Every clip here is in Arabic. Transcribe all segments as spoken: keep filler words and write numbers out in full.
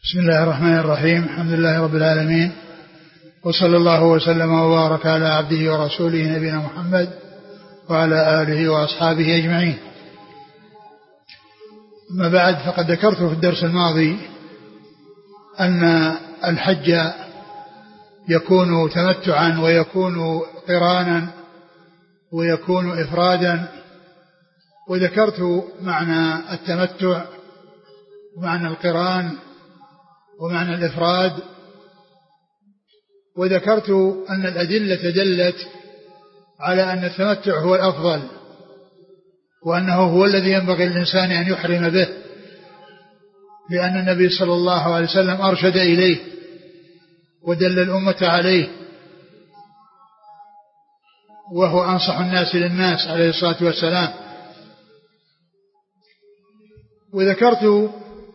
بسم الله الرحمن الرحيم. الحمد لله رب العالمين، وصلى الله وسلم وبارك على عبده ورسوله نبينا محمد وعلى آله وأصحابه أجمعين. أما بعد، فقد ذكرت في الدرس الماضي أن الحج يكون تمتعا ويكون قرانا ويكون إفرادا، وذكرت معنى التمتع ومعنى القران ومعنى الإفراد، وذكرت أن الأدلة دلت على أن التمتع هو الأفضل، وأنه هو الذي ينبغي للإنسان أن يحرم به، لأن النبي صلى الله عليه وسلم أرشد إليه ودل الأمة عليه، وهو أنصح الناس للناس عليه الصلاة والسلام. وذكرت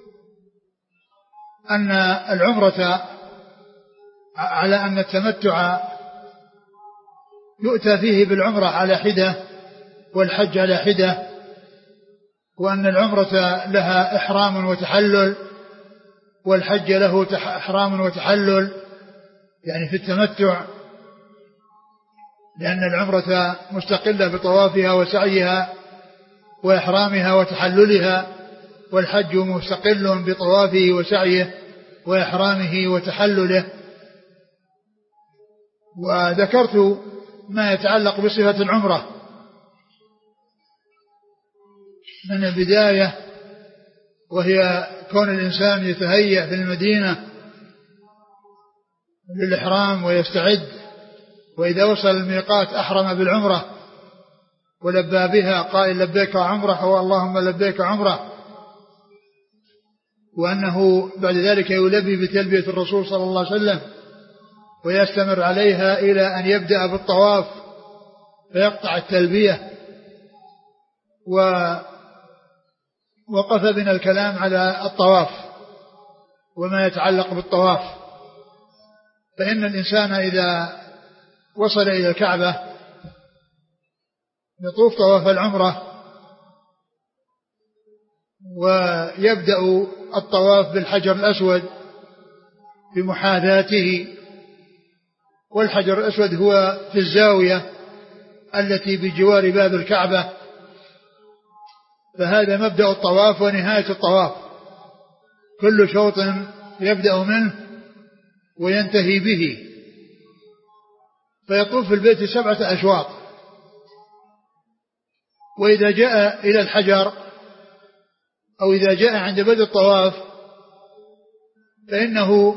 أن العمرة على أن التمتع يؤتى فيه بالعمرة على حدة والحج على حدة، وأن العمرة لها إحرام وتحلل والحج له إحرام وتحلل، يعني في التمتع، لأن العمرة مستقلة بطوافها وسعيها وإحرامها وتحللها، والحج مستقل بطوافه وسعيه وإحرامه وتحلله. وذكرت ما يتعلق بصفة العمرة من البداية، وهي كون الإنسان يتهيأ في المدينة للإحرام ويستعد، وإذا وصل الميقات أحرم بالعمرة ولبى بها قائل لبيك عمرة واللهم لبيك عمرة، وأنه بعد ذلك يلبي بتلبية الرسول صلى الله عليه وسلم ويستمر عليها إلى أن يبدأ بالطواف فيقطع التلبية. ووقف بنا الكلام على الطواف وما يتعلق بالطواف، فإن الإنسان إذا وصل إلى الكعبة يطوف طواف العمرة ويبدأ الطواف بالحجر الأسود بمحاذاته، والحجر الأسود هو في الزاوية التي بجوار باب الكعبة، فهذا مبدأ الطواف ونهاية الطواف، كل شوط يبدأ منه وينتهي به، فيطوف في البيت سبعة أشواط. وإذا جاء إلى الحجر أو إذا جاء عند بدء الطواف فإنه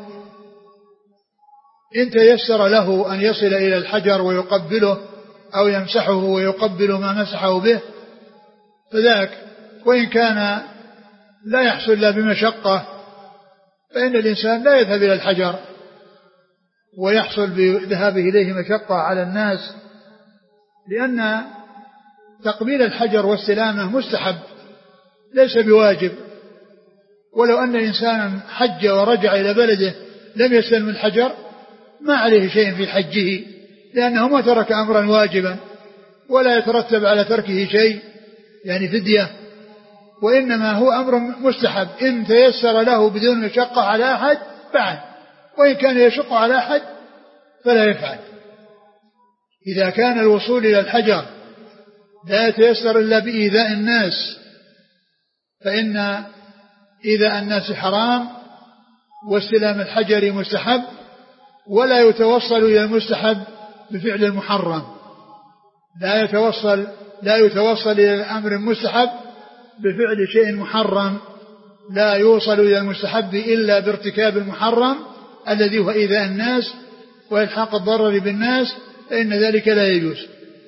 إن تيسر له أن يصل إلى الحجر ويقبله أو يمسحه ويقبل ما مسحه به فذاك، وإن كان لا يحصل له بمشقة فإن الإنسان لا يذهب إلى الحجر ويحصل بذهابه إليه مشقة على الناس، لأن تقبيل الحجر واستلامه مستحب ليس بواجب. ولو أن إنسانا حج ورجع إلى بلده لم يستلم الحجر ما عليه شيء في حجه، لأنه ما ترك أمرا واجبا ولا يترتب على تركه شيء يعني فدية، وإنما هو أمر مستحب إن تيسر له بدون مشقة على أحد فعل، وإن كان يشق على أحد فلا يفعل. إذا كان الوصول إلى الحجر لا يتيسر إلا بإيذاء الناس فإن إيذاء الناس حرام، واستلام الحجر مستحب، ولا يتوصل إلى المستحب بفعل المحرم، لا يتوصل لا يتوصل إلى الأمر المستحب بفعل شيء محرم، لا يوصل إلى المستحب إلا بارتكاب المحرم الذي هو إيذاء الناس وإلحاق الضرر بالناس، فإن ذلك لا يجوز.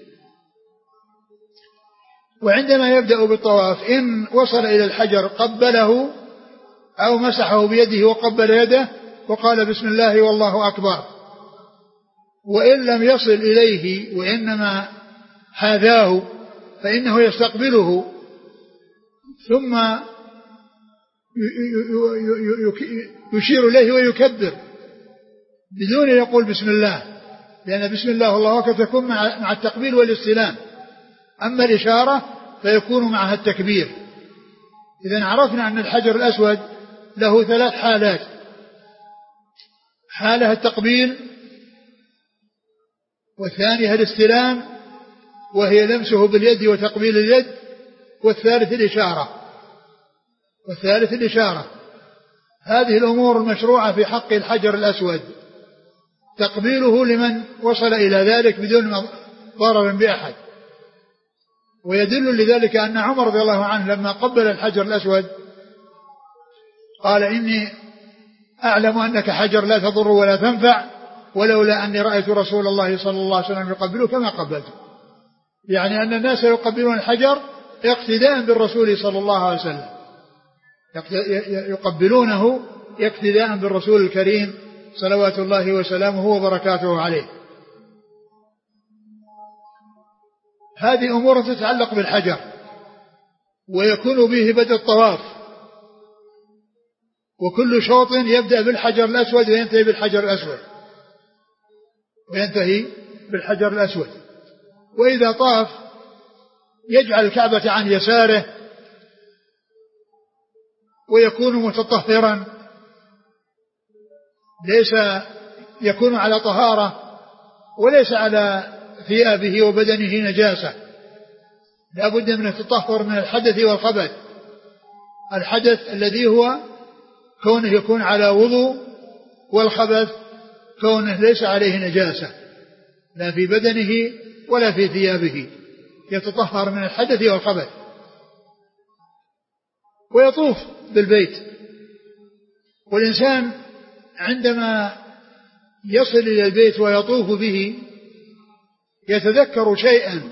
وعندما يبدأ بالطواف إن وصل إلى الحجر قبله أو مسحه بيده وقبل يده وقال بسم الله والله أكبر، وإن لم يصل إليه وإنما حاذاه فإنه يستقبله ثم يشير إليه ويكبر بدون أن يقول بسم الله، لأن بسم الله والله أكبر تكون مع التقبيل والاستلام، أما الإشارة فيكون معها التكبير. إذن عرفنا أن الحجر الأسود له ثلاث حالات: حالها التقبيل، والثانية الاستلام وهي لمسه باليد وتقبيل اليد، والثالث الإشارة والثالث الإشارة هذه الأمور المشروعة في حق الحجر الأسود، تقبيله لمن وصل إلى ذلك بدون ضرر بأحد. ويدل لذلك أن عمر رضي الله عنه لما قبل الحجر الأسود قال إني أعلم أنك حجر لا تضر ولا تنفع، ولولا أني رأيت رسول الله صلى الله عليه وسلم يقبله كما قبلته. يعني أن الناس يقبلون الحجر اقتداء بالرسول صلى الله عليه وسلم، يقبلونه اقتداء بالرسول الكريم صلوات الله وسلامه وبركاته عليه. هذه أمور تتعلق بالحجر، ويكون به بدء الطواف، وكل شوط يبدأ بالحجر الأسود وينتهي بالحجر الأسود وينتهي بالحجر الأسود. وإذا طاف يجعل الكعبة عن يساره ويكون متطهرا، ليس يكون على طهارة وليس على ثيابه وبدنه نجاسة، لا بد من التطهر من الحدث والخبث. الحدث الذي هو كونه يكون على وضوء، والخبث كونه ليس عليه نجاسة لا في بدنه ولا في ثيابه، يتطهر من الحدث والخبث ويطوف بالبيت. والإنسان عندما يصل إلى البيت ويطوف به يتذكر شيئا،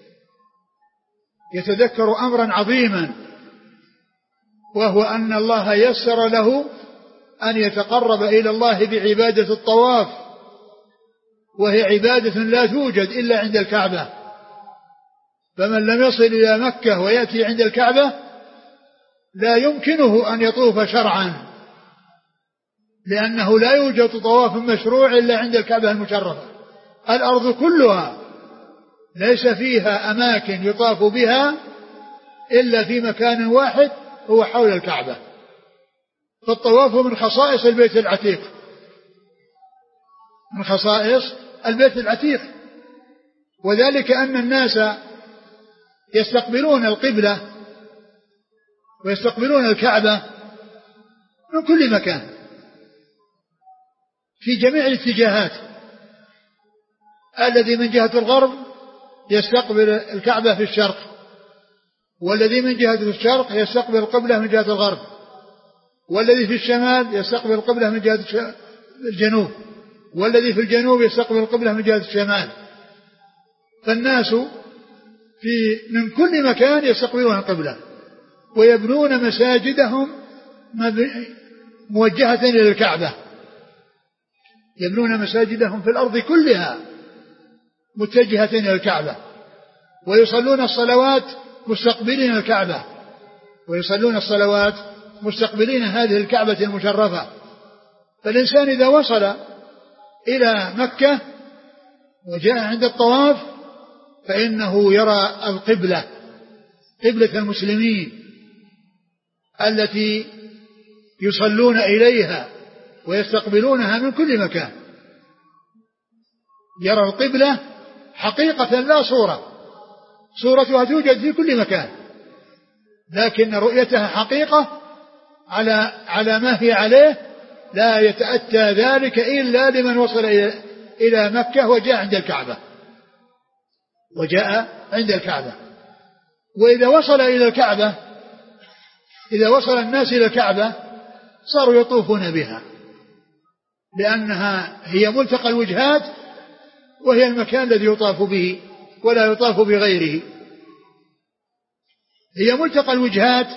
يتذكر أمرا عظيما، وهو أن الله يسر له أن يتقرب إلى الله بعبادة الطواف، وهي عبادة لا توجد إلا عند الكعبة. فمن لم يصل إلى مكة ويأتي عند الكعبة لا يمكنه أن يطوف شرعا، لأنه لا يوجد طواف مشروع إلا عند الكعبة المشرفة. الأرض كلها ليس فيها أماكن يطاف بها إلا في مكان واحد هو حول الكعبة. فالطواف من خصائص البيت العتيق، من خصائص البيت العتيق، وذلك أن الناس يستقبلون القبلة ويستقبلون الكعبة من كل مكان في جميع الاتجاهات. الذي من جهة الغرب يستقبل الكعبة في الشرق، والذي من جهة الشرق يستقبل القبلة من جهة الغرب، والذي في الشمال يستقبل القبلة من جهة الجنوب، والذي في الجنوب يستقبل القبلة من جهة الشمال. فالناس في من كل مكان يستقبلون القبلة، ويبنون مساجدهم موجهة إلى الكعبة، يبنون مساجدهم في الأرض كلها متجهة إلى الكعبة، ويصلون الصلوات مستقبلين الكعبة، ويصلون الصلوات مستقبلين هذه الكعبة المشرفة. فالإنسان إذا وصل إلى مكة وجاء عند الطواف فإنه يرى القبلة، قبلة المسلمين التي يصلون إليها ويستقبلونها من كل مكان. يرى القبلة حقيقة لا صورة، صورتها توجد في كل مكان، لكن رؤيتها حقيقة على على ما هي عليه. لا يتأتى ذلك إلا لمن وصل إلى مكة وجاء عند الكعبة وجاء عند الكعبة. وإذا وصل إلى الكعبة، إذا وصل الناس إلى الكعبة صاروا يطوفون بها، لأنها هي ملتقى الوجهات، وهي المكان الذي يطاف به ولا يطاف بغيره. هي ملتقى الوجهات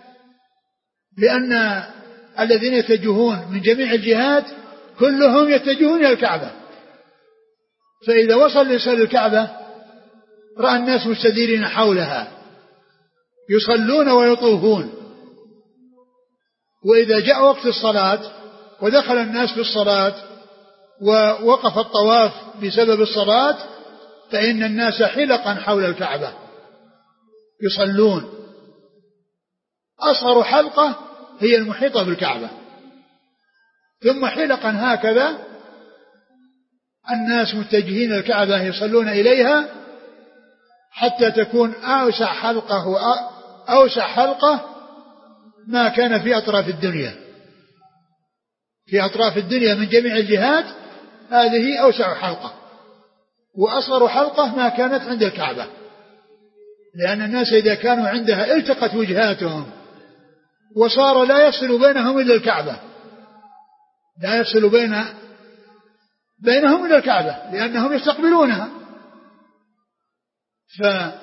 لأن الذين يتجهون من جميع الجهات كلهم يتجهون إلى الكعبة. فإذا وصل الإنسان الكعبة رأى الناس مستديرين حولها يصلون ويطوفون. وإذا جاء وقت الصلاة ودخل الناس في الصلاة ووقف الطواف بسبب الصلاة فإن الناس حلقا حول الكعبة يصلون. أصغر حلقة هي المحيطة بالكعبة، ثم حلقا هكذا الناس متجهين الكعبة يصلون إليها حتى تكون أوسع حلقة أوسع حلقة ما كان في أطراف الدنيا. في أطراف الدنيا من جميع الجهات هذه أوسع حلقة، وأصغر حلقة ما كانت عند الكعبة، لأن الناس إذا كانوا عندها التقت وجهاتهم وصار لا يصل بينهم إلا الكعبة، لا يصل بين بينهم إلا الكعبة لأنهم يستقبلونها، فلا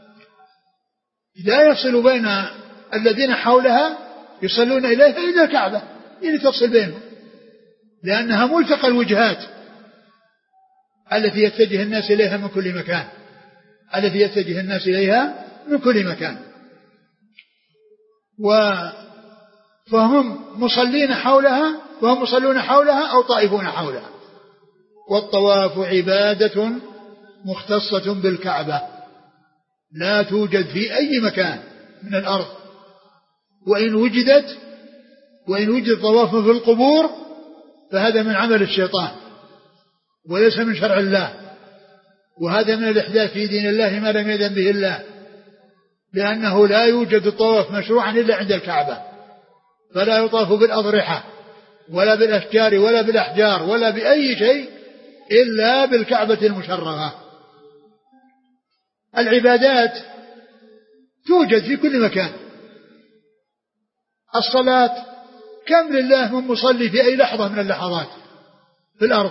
يصل بين الذين حولها يصلون إليها إلا الكعبة اللي تفصل بينهم، لأنها ملتقى الوجهات التي يتجه الناس إليها من كل مكان التي يتجه الناس إليها من كل مكان و فهم مصلين حولها وهم مصلون حولها أو طائفون حولها. والطواف عبادة مختصة بالكعبة لا توجد في أي مكان من الأرض، وإن وجدت وإن وجد طواف في القبور فهذا من عمل الشيطان وليس من شرع الله، وهذا من الإحداث في دين الله ما لم يأذن به الله، لأنه لا يوجد الطواف مشروعا إلا عند الكعبة، فلا يطاف بالأضرحة ولا بالأشجار ولا بالأحجار ولا بأي شيء إلا بالكعبة المشرفة. العبادات توجد في كل مكان. الصلاة كم لله من مصلي في أي لحظة من اللحظات في الأرض،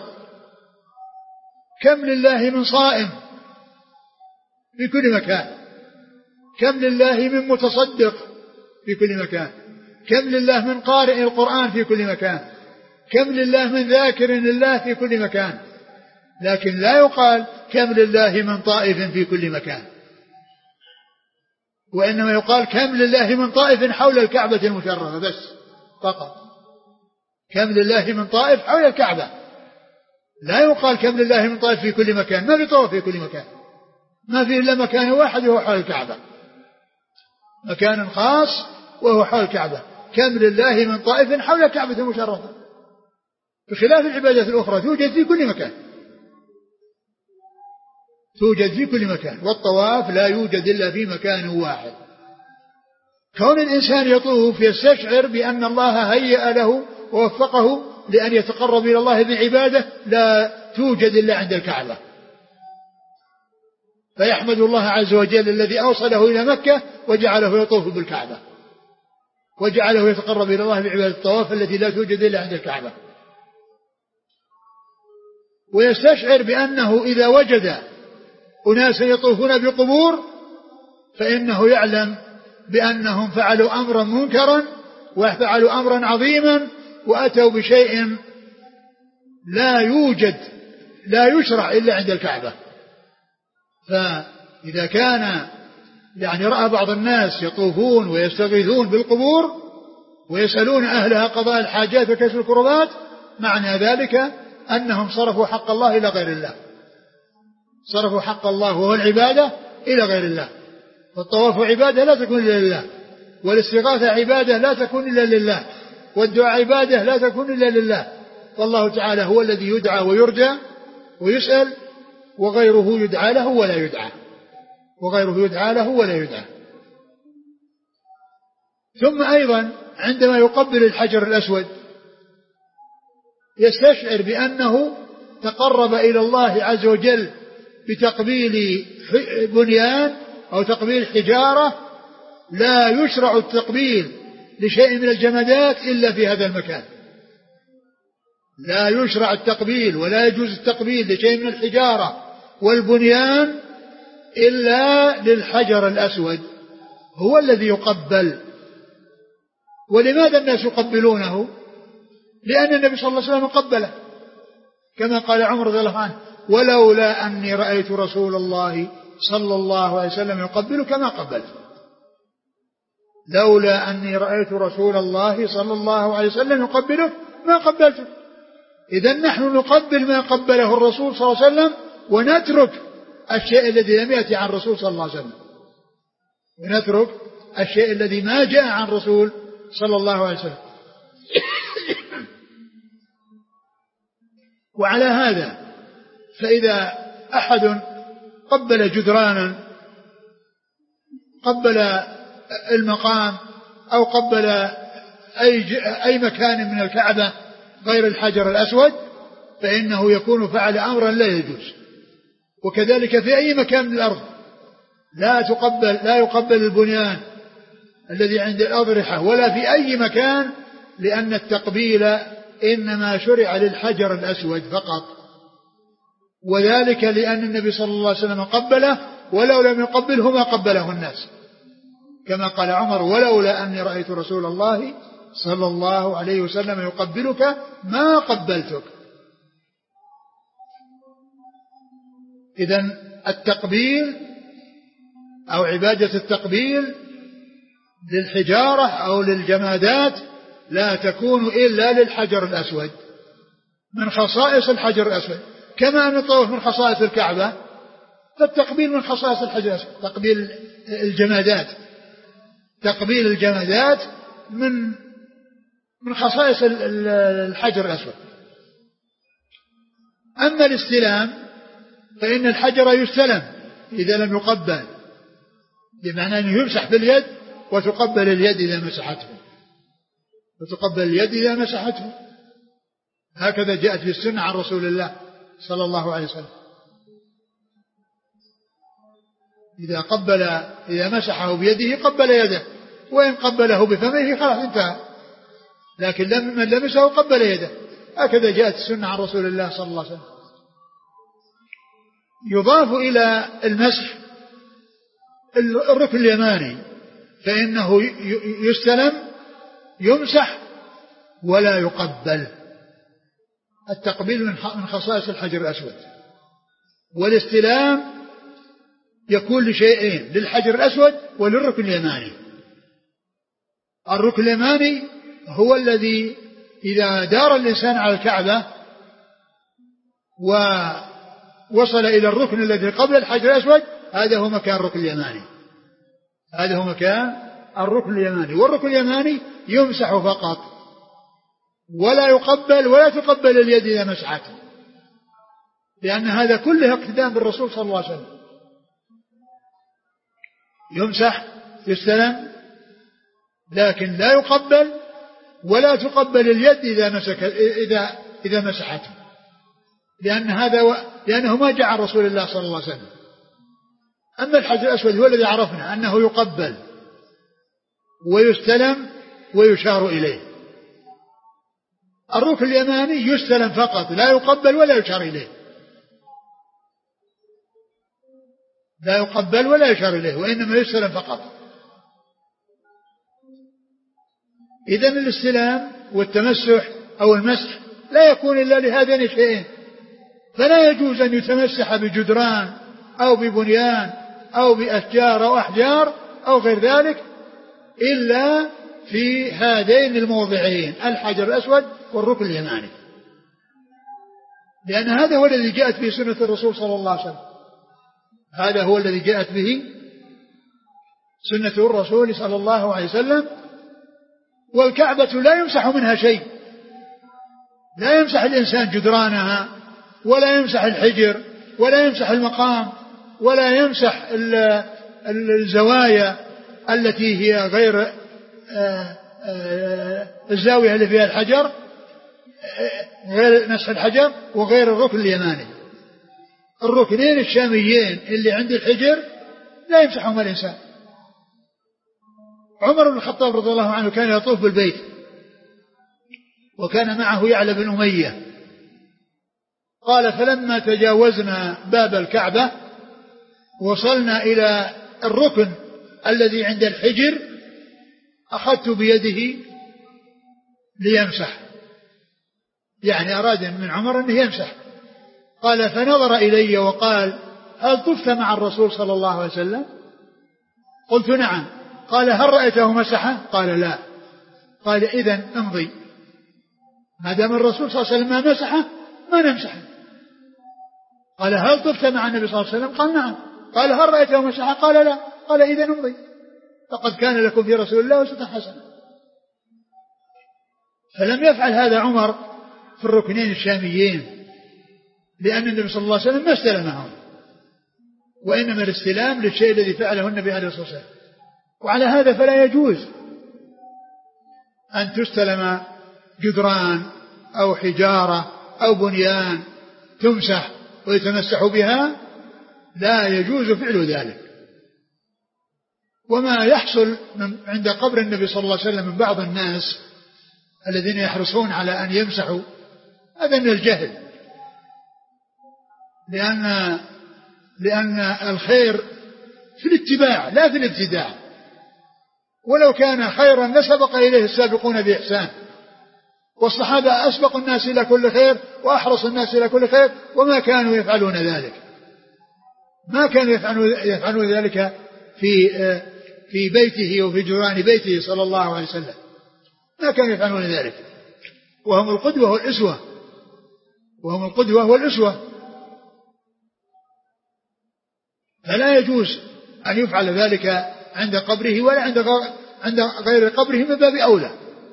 كم لله من صائم في كل مكان، كم لله من متصدق في كل مكان، كم لله من قارئ القرآن في كل مكان، كم لله من ذاكر لله في كل مكان، لكن لا يقال كم لله من طائف في كل مكان، وإنما يقال كم لله من طائف حول الكعبة المشرفة بس فقط، كم لله من طائف حول الكعبة، لا يقال كم لله من طائف في كل مكان، ما في طواف في كل مكان، ما في إلا مكان واحد وهو حول الكعبة، مكان خاص وهو حول الكعبة، كم لله من طائف حول الكعبة المشرفة، بخلاف العبادات الأخرى توجد في كل مكان توجد في كل مكان. والطواف لا يوجد إلا في مكان واحد. كون الإنسان يطوف يستشعر بأن الله هيأ له ووفقه لأن يتقرب إلى الله بعبادة لا توجد إلا عند الكعبة، فيحمد الله عز وجل الذي أوصله إلى مكة وجعله يطوف بالكعبة وجعله يتقرب إلى الله بعبادة الطواف التي لا توجد إلا عند الكعبة. ويستشعر بأنه إذا وجد أناسا يطوفون بقبور فإنه يعلم بأنهم فعلوا أمرا منكرا وفعلوا أمرا عظيما وأتوا بشيء لا يوجد لا يشرع إلا عند الكعبة. فإذا كان يعني رأى بعض الناس يطوفون ويستغيثون بالقبور ويسألون أهلها قضاء الحاجات وكشف الكربات، معنى ذلك أنهم صرفوا حق الله إلى غير الله، صرفوا حق الله وهو العبادة إلى غير الله. فالطواف عبادة لا تكون إلا لله، والاستغاثة عبادة لا تكون إلا لله، والدعاء عبادة لا تكون إلا لله. والله تعالى هو الذي يدعى ويرجى ويسأل، وغيره يدعى له ولا يدعى وغيره يدعى له ولا يدعى. ثم أيضا عندما يقبل الحجر الأسود يستشعر بأنه تقرب إلى الله عز وجل بتقبيل بنيان أو تقبيل حجارة لا يشرع التقبيل لشيء من الجمادات إلا في هذا المكان، لا يشرع التقبيل ولا يجوز التقبيل لشيء من الحجارة والبنيان إلا للحجر الأسود، هو الذي يقبل. ولماذا الناس يقبلونه؟ لأن النبي صلى الله عليه وسلم قبله، كما قال عمر رضي الله عنه: ولولا أني رأيت رسول الله صلى الله عليه وسلم يقبلك ما قبلت. لولا أني رأيت رسول الله صلى الله عليه وسلم يقبلك ما قبلته. إذن نحن نقبل ما قبله الرسول صلى الله عليه وسلم ونترك الشيء الذي لم يأتي عن الرسول صلى الله عليه وسلم، ونترك الشيء الذي ما جاء عن الرسول صلى الله عليه وسلم. وعلى هذا فإذا أحد قبل جدرانا، قبل المقام، أو قبل أي, أي مكان من الكعبة غير الحجر الأسود، فإنه يكون فعل أمرا لا يجوز. وكذلك في أي مكان من الأرض لا تقبل لا يقبل البنيان الذي عند الأضرحة ولا في أي مكان، لأن التقبيل إنما شرع للحجر الأسود فقط، وذلك لأن النبي صلى الله عليه وسلم قبله، ولو لم يقبله ما قبله الناس، كما قال عمر: ولولا أني رأيت رسول الله صلى الله عليه وسلم يقبلك ما قبلتك. إذن التقبيل أو عبادة التقبيل للحجارة أو للجمادات لا تكون إلا للحجر الأسود، من خصائص الحجر الأسود، كما أن الطواف من خصائص الكعبة، فالتقبيل من خصائص الحجر الأسود. تقبيل الجمادات تقبيل الجمادات من من خصائص الحجر الأسود. أما الاستلام فإن الحجر يستلم إذا لم يقبل، بمعنى أنه يمسح باليد وتقبل اليد إذا مسحته وتقبل اليد إذا مسحته هكذا جاءت في السنة عن رسول الله صلى الله عليه وسلم. إذا قبل إذا مسحه بيده قبل يده، وإن قبله بفمه خلاص انتهى، لكن من لمسه قبل يده. هكذا جاءت السنة عن رسول الله صلى الله عليه وسلم. يضاف إلى المسح الركن اليماني، فإنه يستلم يمسح ولا يقبل. التقبيل من خصائص الحجر الأسود، والاستلام يكون لشيئين: للحجر الأسود وللركن اليماني. الركن اليماني هو الذي إذا دار الإنسان على الكعبة ووصل إلى الركن الذي قبل الحجر الأسود، هذا هو مكان الركن اليماني هذا هو مكان الركن اليماني. والركن اليماني يمسح فقط، ولا يقبل ولا تقبل اليد إذا مسحته، لأن هذا كله اقتداء بالرسول صلى الله عليه وسلم. يمسح يستلم، لكن لا يقبل ولا تقبل اليد إذا مسك إذا إذا مسحته، لأن هذا و... لأنه ما جاء عن رسول الله صلى الله عليه وسلم. أما الحجر الأسود هو الذي عرفنا أنه يقبل ويستلم ويشار إليه. الركن اليماني يستلم فقط، لا يقبل ولا يشار إليه لا يقبل ولا يشار إليه وإنما يستلم فقط. إذن الاستلام والتمسح أو المسح لا يكون إلا لهذين الشيئين، فلا يجوز أن يتمسح بجدران أو ببنيان أو بأشجار أو أحجار أو غير ذلك إلا في هذين الموضعين: الحجر الأسود والركن اليماني، لأن هذا هو الذي جاءت به سنة الرسول صلى الله عليه وسلم هذا هو الذي جاءت به سنة الرسول صلى الله عليه وسلم. والكعبة لا يمسح منها شيء، لا يمسح الإنسان جدرانها ولا يمسح الحجر ولا يمسح المقام ولا يمسح الزوايا التي هي غير الزاوية اللي فيها الحجر، غير مسح الحجر وغير الركن اليماني. الركنين الشاميين اللي عند الحجر لا يمسحهما الإنسان. عمر بن الخطاب رضي الله عنه كان يطوف بالبيت، وكان معه يعلى بن أمية. قال: فلما تجاوزنا باب الكعبة وصلنا إلى الركن الذي عند الحجر أخذت بيده ليمسح، يعني أراد من عمر أنه يمسح. قال: فنظر إلي وقال: هل طفت مع الرسول صلى الله عليه وسلم؟ قلت: نعم. قال: هل رأيته مسحه؟ قال: لا. قال: إذن امضي، ما دام الرسول صلى الله عليه وسلم ما مسحه ما نمسحه. قال: هل طفت مع النبي صلى الله عليه وسلم؟ قال: نعم. قال: هل رأيته مسحه؟ قال: لا. قال: إذن امضي، فقد كان لكم في رسول الله أسوة حسنة. فلم يفعل هذا عمر في الركنين الشاميين، لأن النبي صلى الله عليه وسلم ما استلمهم، وإنما الاستلام للشيء الذي فعله النبي عليه الصلاة والسلام. وعلى هذا فلا يجوز أن تستلم جدران أو حجارة أو بنيان تمسح ويتمسح بها، لا يجوز فعل ذلك. وما يحصل عند قبر النبي صلى الله عليه وسلم من بعض الناس الذين يحرصون على أن يمسحوا، هذا من الجهل، لأن لأن الخير في الاتباع لا في الابتداع، ولو كان خيرا لسبق إليه السابقون بإحسان، والصحابة أسبقوا الناس إلى كل خير وأحرص الناس إلى كل خير، وما كانوا يفعلون ذلك، ما كانوا يفعلون ذلك في في بيته وفي جيران بيته صلى الله عليه وسلم، ما كانوا يفعلون ذلك، وهم القدوة والأسوة، وهم القدوة والأسوة. فلا يجوز أن يفعل ذلك عند قبره ولا عند عند غير قبره من باب أولى.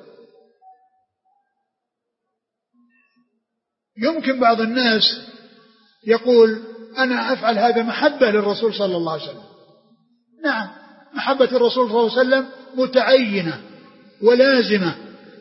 يمكن بعض الناس يقول أنا أفعل هذا محبة للرسول صلى الله عليه وسلم. نعم، محبة الرسول صلى الله عليه وسلم متعينة ولازمة،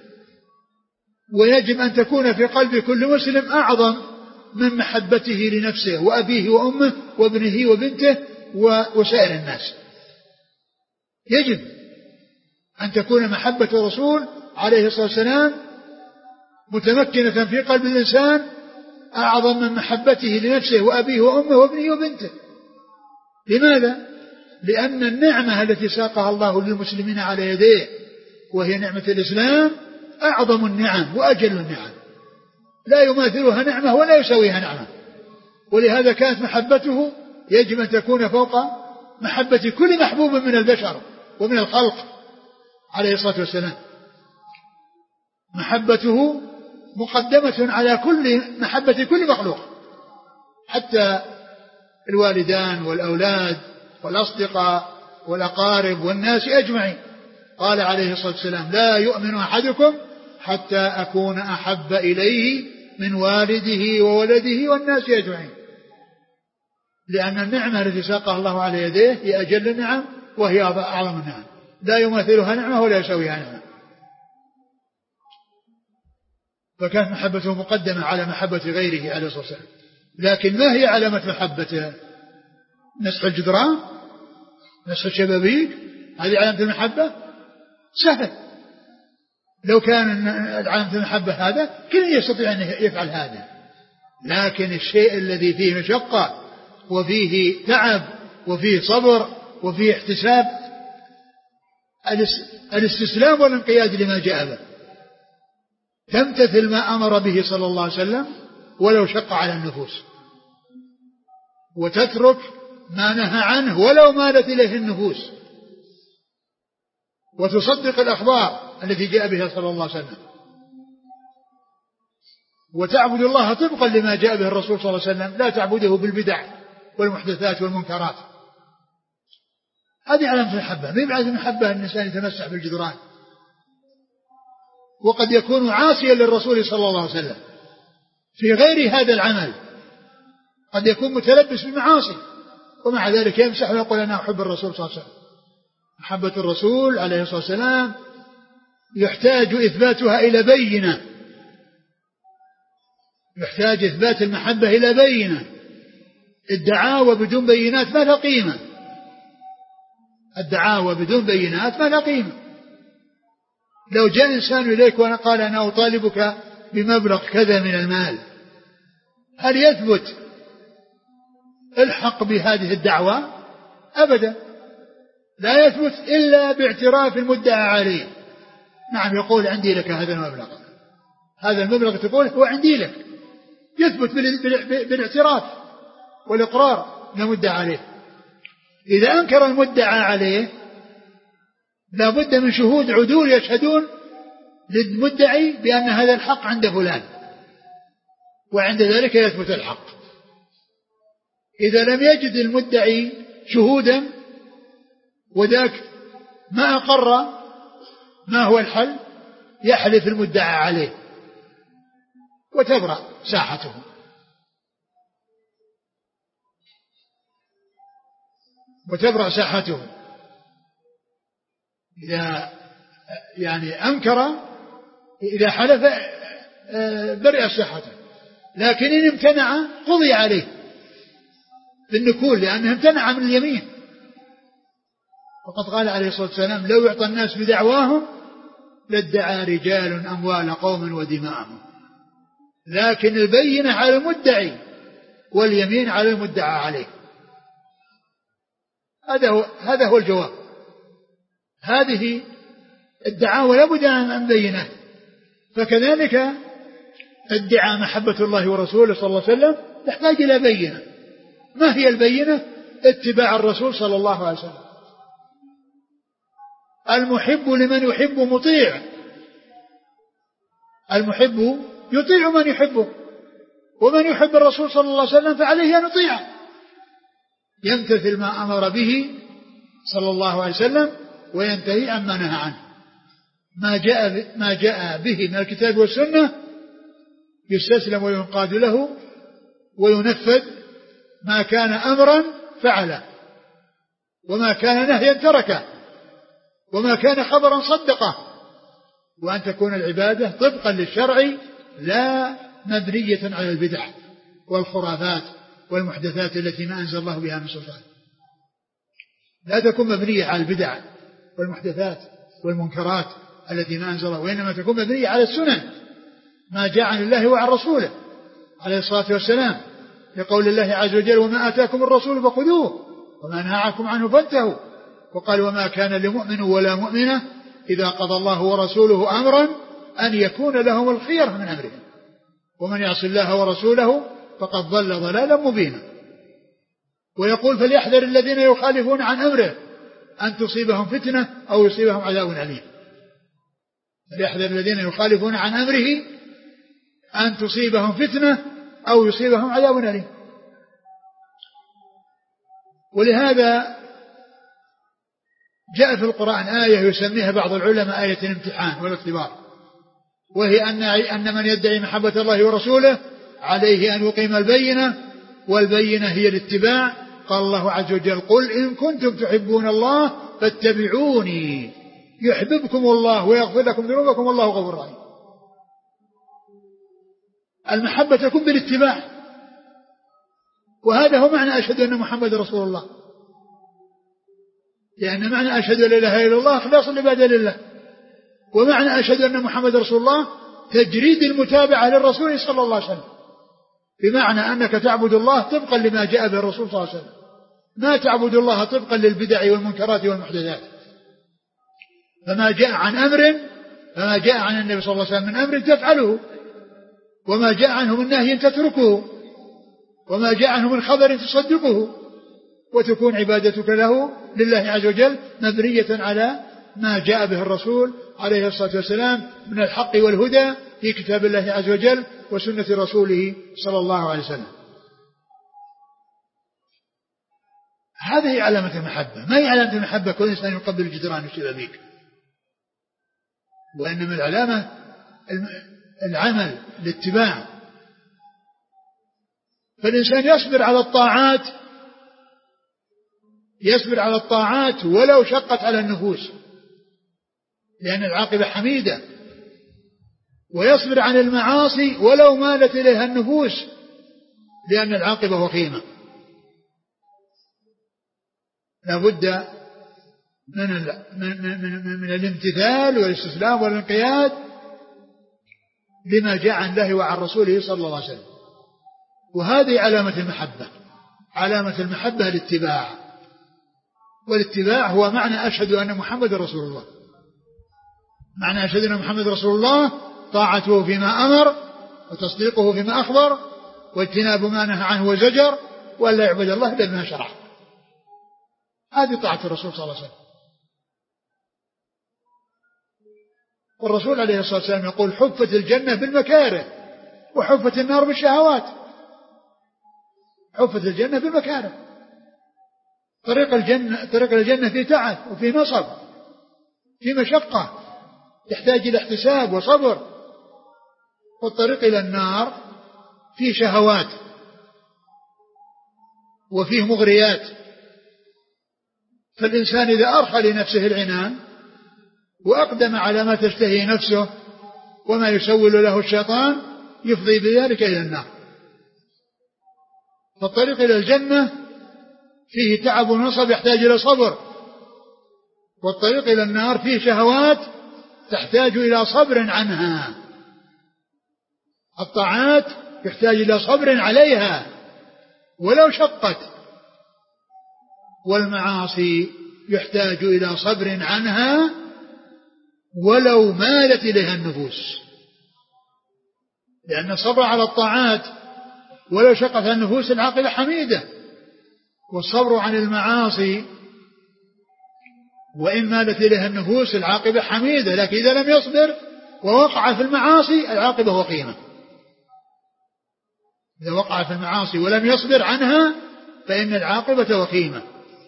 ويجب أن تكون في قلب كل مسلم أعظم من محبته لنفسه وأبيه وأمه وابنه وبنته وسائر الناس. يجب أن تكون محبة الرسول عليه الصلاة والسلام متمكنة في قلب الإنسان أعظم من محبته لنفسه وأبيه وأمه وابنه وبنته. لماذا؟ لأن النعمة التي ساقها الله للمسلمين على يديه وهي نعمة الإسلام أعظم النعم وأجل النعم، لا يماثلها نعمة ولا يساويها نعمة، ولهذا كانت محبته يجب أن تكون فوق محبة كل محبوب من البشر ومن الخلق عليه الصلاة والسلام. محبته مقدمة على كل محبة كل مخلوق، حتى الوالدان والأولاد والأصدقاء والأقارب والناس أجمعين. قال عليه الصلاة والسلام لا يؤمن أحدكم حتى أكون أحب إليه من والده وولده والناس أجمعين، لأن النعمة التي ساقها الله على يديه هي أجل النعم وهي أعظم النعم، لا يماثلها نعمة ولا يساويها نعمة. فكانت محبته مقدمة على محبة غيره عليه الصلاة والسلام. لكن ما هي علامة محبته؟ نسخ الجدران، نسخ الشبابيك، هذه علامة المحبة؟ سهل، لو كان علامة المحبة هذا كل يستطيع أن يفعل هذا. لكن الشيء الذي فيه مشقة وفيه تعب وفيه صبر وفيه احتساب، الاستسلام والانقياد لما جاء به، تمتثل ما أمر به صلى الله عليه وسلم ولو شق على النفوس، وتترك ما نهى عنه ولو مالت إليه النفوس، وتصدق الأخبار التي جاء بها صلى الله عليه وسلم، وتعبد الله طبقا لما جاء به الرسول صلى الله عليه وسلم، لا تعبده بالبدع والمحدثات والمنكرات. هذه علامة المحبة. ما بعد المحبة أن الإنسان يتمسح بالجدران، وقد يكون عاصيا للرسول صلى الله عليه وسلم في غير هذا العمل، قد يكون متلبس بمعاصي ومع ذلك يمسح ويقول أنا أحب الرسول صلى الله عليه وسلم. محبة الرسول عليه الصلاة والسلام يحتاج إثباتها إلى بينة، يحتاج إثبات المحبة إلى بينة. الدعاوى بدون بينات ما لها قيمة، الدعاوى بدون بينات ما لها قيمة. لو جاء إنسان إليك وقال أنا أطالبك بمبلغ كذا من المال، هل يثبت الحق بهذه الدعوة؟ أبدا، لا يثبت إلا باعتراف المدعى عليه. نعم، يقول عندي لك هذا المبلغ، هذا المبلغ تقول هو عندي لك، يثبت بالاعتراف والإقرار المدعى عليه. إذا أنكر المدعى عليه لا بد من شهود عدول يشهدون للمدعي بأن هذا الحق عند فلان، وعند ذلك يثبت الحق. إذا لم يجد المدعي شهودا وذاك ما أقر، ما هو الحل؟ يحلف المدعى عليه وتبرأ ساحته. وتبرأ ساحته. إذا يعني أنكر إذا حلف برئ ساحته، لكن إن امتنع قضي عليه بالنكول لأنه امتنع من اليمين. وقد قال عليه الصلاة والسلام لو يعطى الناس بدعواهم لادعى رجال أموال قوم ودماءهم، لكن البينة على المدعي واليمين على المدعى عليه. هذا هو, هذا هو الجواب. هذه الدعاوى لابد أن بينه. فكذلك ادعى محبة الله ورسوله صلى الله عليه وسلم تحتاج إلى بينة. ما هي البينة؟ اتباع الرسول صلى الله عليه وسلم. المحب لمن يحب مطيع، المحب يطيع من يحبه، ومن يحب الرسول صلى الله عليه وسلم فعليه أن يطيعه، يمتثل ما أمر به صلى الله عليه وسلم وينتهي عما نهى عنه. ما جاء ما جاء به من الكتاب والسنة يستسلم وينقاد له وينفذ، ما كان أمرا فعله، وما كان نهيا تركه، وما كان خبرا صدقه، وأن تكون العبادة طبقا للشرع لا مبنية على البدع والخرافات والمحدثات التي ما أنزل الله بها من سلطان. لا تكون مبنية على البدع والمحدثات والمنكرات التي ما أنزل الله، وإنما تكون مبنية على السنن ما جاء عن الله وعن رسوله عليه الصلاة والسلام، لقول الله عز وجل وما آتاكم الرسول فخذوه وما نهاكم عنه فانتهوا. وقال وما كان لمؤمن ولا مؤمنة إذا قضى الله ورسوله أمرا أن يكون لهم الخير من أمرهم ومن يعص الله ورسوله فقد ضل ضلالا مبينا. ويقول فليحذر الذين يخالفون عن أمره أن تصيبهم فتنة أو يصيبهم عذاب أليم. فليحذر الذين يخالفون عن أمره أن تصيبهم فتنة أو يصيبهم عذاب أليم. ولهذا جاء في القرآن آية يسميها بعض العلماء آية الامتحان والاختبار، وهي أن أن من يدعي محبة الله ورسوله عليه أن يقيم البينة، والبينة هي الاتباع. قال الله عز وجل قل إن كنتم تحبون الله فاتبعوني يحببكم الله ويغفر لكم ذنوبكم والله غفور رحيم. المحبة تكون بالاتباع، وهذا هو معنى أشهد أن محمد رسول الله، لأن معنى أشهد أن لا إله إلا الله إخلاص العبادة لله، ومعنى أشهد أن محمد رسول الله تجريد المتابعة للرسول صلى الله عليه وسلم، بمعنى أنك تعبد الله طبقا لما جاء به الرسول صلى الله عليه وسلم، ما تعبد الله طبقا للبدع والمنكرات والمحدثات. فما جاء عن أمر فما جاء عن النبي صلى الله عليه وسلم من أمر تفعله، وما جاء عنه من نهي تتركه، وما جاء عنه من خبر تصدقه، وتكون عبادتك له لله عز وجل مبنية على ما جاء به الرسول عليه الصلاة والسلام من الحق والهدى في كتاب الله عز وجل وسنة رسوله صلى الله عليه وسلم. هذه علامة المحبة. ما هي علامة المحبة كل إنسان يقبل الجدران والشبابيك، وإنما العلامة العمل الاتباع. فالإنسان يصبر على الطاعات يصبر على الطاعات ولو شقت على النفوس لأن العاقبة حميدة، ويصبر عن المعاصي ولو مالت إليها النفوس لأن العاقبة وخيمة. لا بد من, من, من, من الامتثال والاستسلام والانقياد لما جاء عن الله وعن رسوله صلى الله عليه وسلم. وهذه علامة المحبة. علامة المحبة الاتباع، والاتباع هو معنى أشهد أن محمد رسول الله. معنى أشهد أن محمد رسول الله طاعته فيما أمر وتصديقه فيما أخبر واجتناب ما نهى عنه وزجر، ولا يعبد الله إلا بما شرع. هذه طاعة الرسول صلى الله عليه وسلم. والرسول عليه الصلاة والسلام يقول حفت الجنة بالمكاره وحفت النار بالشهوات. حفت الجنة بالمكاره، طريق الجنة طريق الجنة في تعب وفي نصب في مشقة يحتاج إلى احتساب وصبر، والطريق إلى النار فيه شهوات وفيه مغريات فالإنسان إذا أرخى لنفسه العنان وأقدم على ما تشتهي نفسه وما يسول له الشيطان يفضي بذلك إلى النار. فالطريق إلى الجنة فيه تعب ونصب يحتاج إلى صبر، والطريق إلى النار فيه شهوات تحتاج إلى صبر عنها. الطاعات يحتاج إلى صبر عليها ولو شقت، والمعاصي يحتاج إلى صبر عنها ولو مالت إليها النفوس، لأن الصبر على الطاعات ولو شقت النفوس العاقبة حميدة، والصبر عن المعاصي وإن مالت إليها النفوس العاقبة حميدة، لكن إذا لم يصبر ووقع في المعاصي العاقبة وخيمة. إذا وقع في المعاصي ولم يصبر عنها فإن العاقبة وخيمة،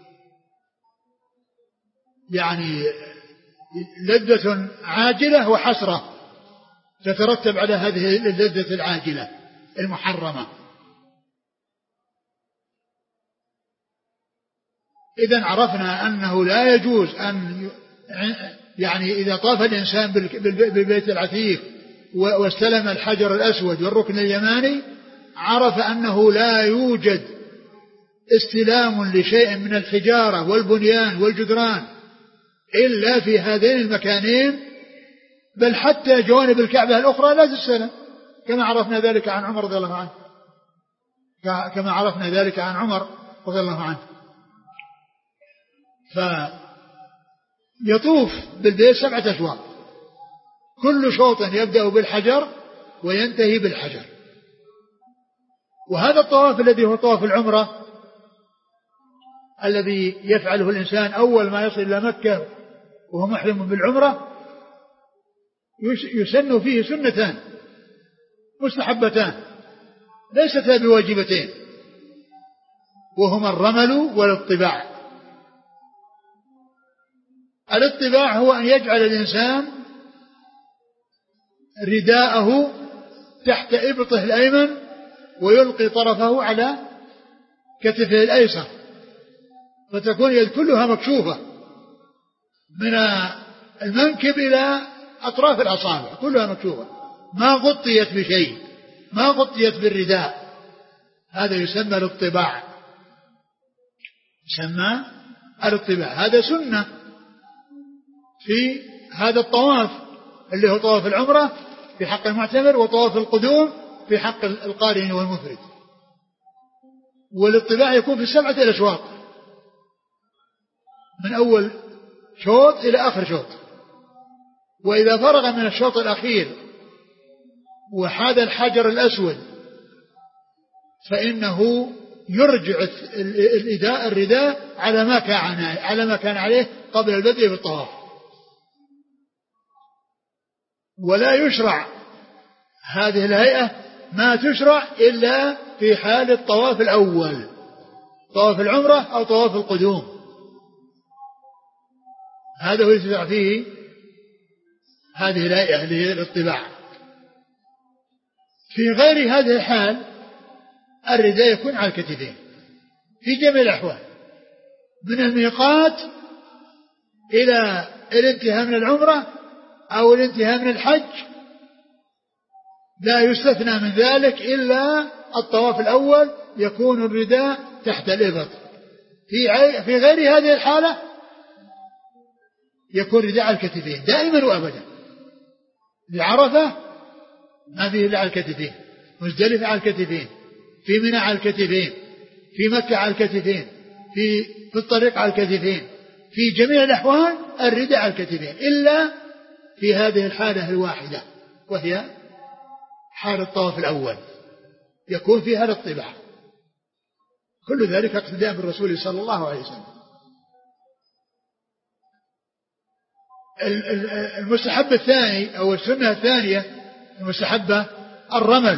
يعني لذة عاجلة وحسرة تترتب على هذه اللذة العاجلة المحرمة. إذن عرفنا أنه لا يجوز أن يعني إذا طاف الإنسان بالبيت العتيق واستلم الحجر الأسود والركن اليماني عرف أنه لا يوجد استلام لشيء من الحجارة والبنيان والجدران إلا في هذين المكانين، بل حتى جوانب الكعبة الأخرى لا تستلم، كما عرفنا ذلك عن عمر رضي الله عنه كما عرفنا ذلك عن عمر رضي الله عنه. فيطوف بالبيت سبعة أشواط، كل شوط يبدأ بالحجر وينتهي بالحجر. وهذا الطواف الذي هو طواف العمرة الذي يفعله الإنسان أول ما يصل إلى مكة وهو محرم بالعمرة يسن فيه سنتان مستحبتان ليستا بواجبتين، وهما الرمل والاطباع. الاطباع هو أن يجعل الإنسان رداءه تحت إبطه الأيمن ويلقي طرفه على كتفه الأيسر، فتكون يد كلها مكشوفة من المنكب إلى أطراف الأصابع، كلها مكشوفة ما غطيت بشيء، ما غطيت بالرداء. هذا يسمى الاطباع، يسمى الاطباع. هذا سنة في هذا الطواف اللي هو طواف العمرة في حق المعتمر، وطواف القدوم في حق القارن والمفرد. والاطباع يكون في السبعة الأشواط من أول شوط إلى آخر شوط، وإذا فرغ من الشوط الأخير وحاد الحجر الأسود فإنه يرجع الرداء الرداء على ما كان على ما كان عليه قبل البدء بالطواف. ولا يشرع هذه الهيئة ما تشرع إلا في حال الطواف الأول، طواف العمرة أو طواف القدوم، هذا هو يشرع فيه هذه الهيئة اللي هي الاطباع. في غير هذه الحال الرداء يكون على الكتفين في جميع الأحوال، من الميقات إلى الانتهاء من العمرة أو الانتهاء من الحج، لا يستثنى من ذلك إلا الطواف الأول يكون الرداء تحت الإبط. في غير هذه الحالة يكون رداء على الكتفين دائما وأبدا. بعرفة ما فيه إلا على الكتفين، مزدلفة على الكتفين، في منى على الكتفين، في مكة على الكتفين، في في الطريق على الكتفين، في جميع الأحوال الرداء على الكتفين، إلا في هذه الحالة الواحدة وهي حال الطواف الأول يكون فيها الاطباع. كل ذلك اقتداء بالرسول صلى الله عليه وسلم. المستحب الثاني أو السنة الثانية المستحبة الرمل.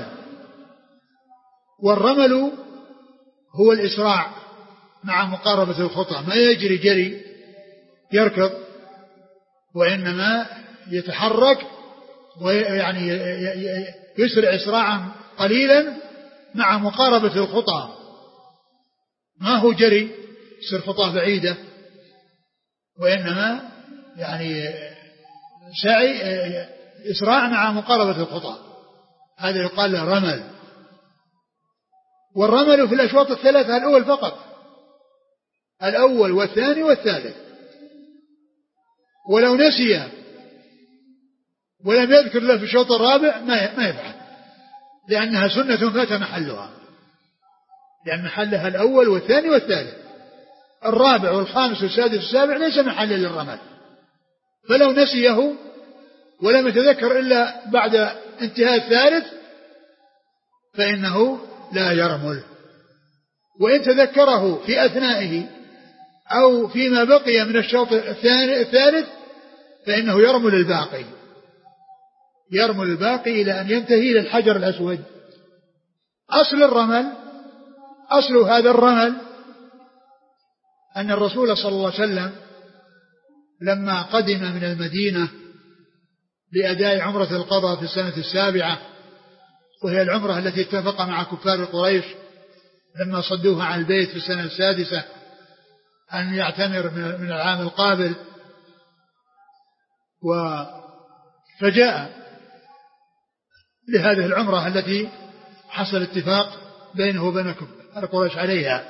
والرمل هو الإسراع مع مقاربة الخطى، ما يجري جري يركض، وإنما يتحرك ويعني يسرع إسراعا قليلا مع مقاربة الخطى، ما هو جري يصير خطى بعيدة وإنما يعني سعي إسراع مع مقاربة الخطى، هذا يقال له رمل. والرمل في الأشواط الثلاثة الأول فقط، الأول والثاني والثالث. ولو نسي ولم يذكر له في الشوط الرابع ما يفعل، لأنها سنة فات محلها، لأن محلها الأول والثاني والثالث. الرابع والخامس والسادس والسابع ليس محل للرمل، فلو نسيه ولم يتذكر إلا بعد انتهاء الثالث فإنه لا يرمل. وإن تذكره في أثنائه أو فيما بقي من الشوط الثالث فإنه يرمل الباقي، يرمل الباقي إلى أن ينتهي إلى الحجر الأسود. أصل الرمل، أصل هذا الرمل أن الرسول صلى الله عليه وسلم لما قدم من المدينة لأداء عمرة القضاء في السنة السابعة، وهي العمرة التي اتفق مع كفار قريش لما صدوها عن البيت في السنة السادسة أن يعتمر من العام القابل، فجاء لهذه العمرة التي حصل اتفاق بينه وبين كفار قريش عليها.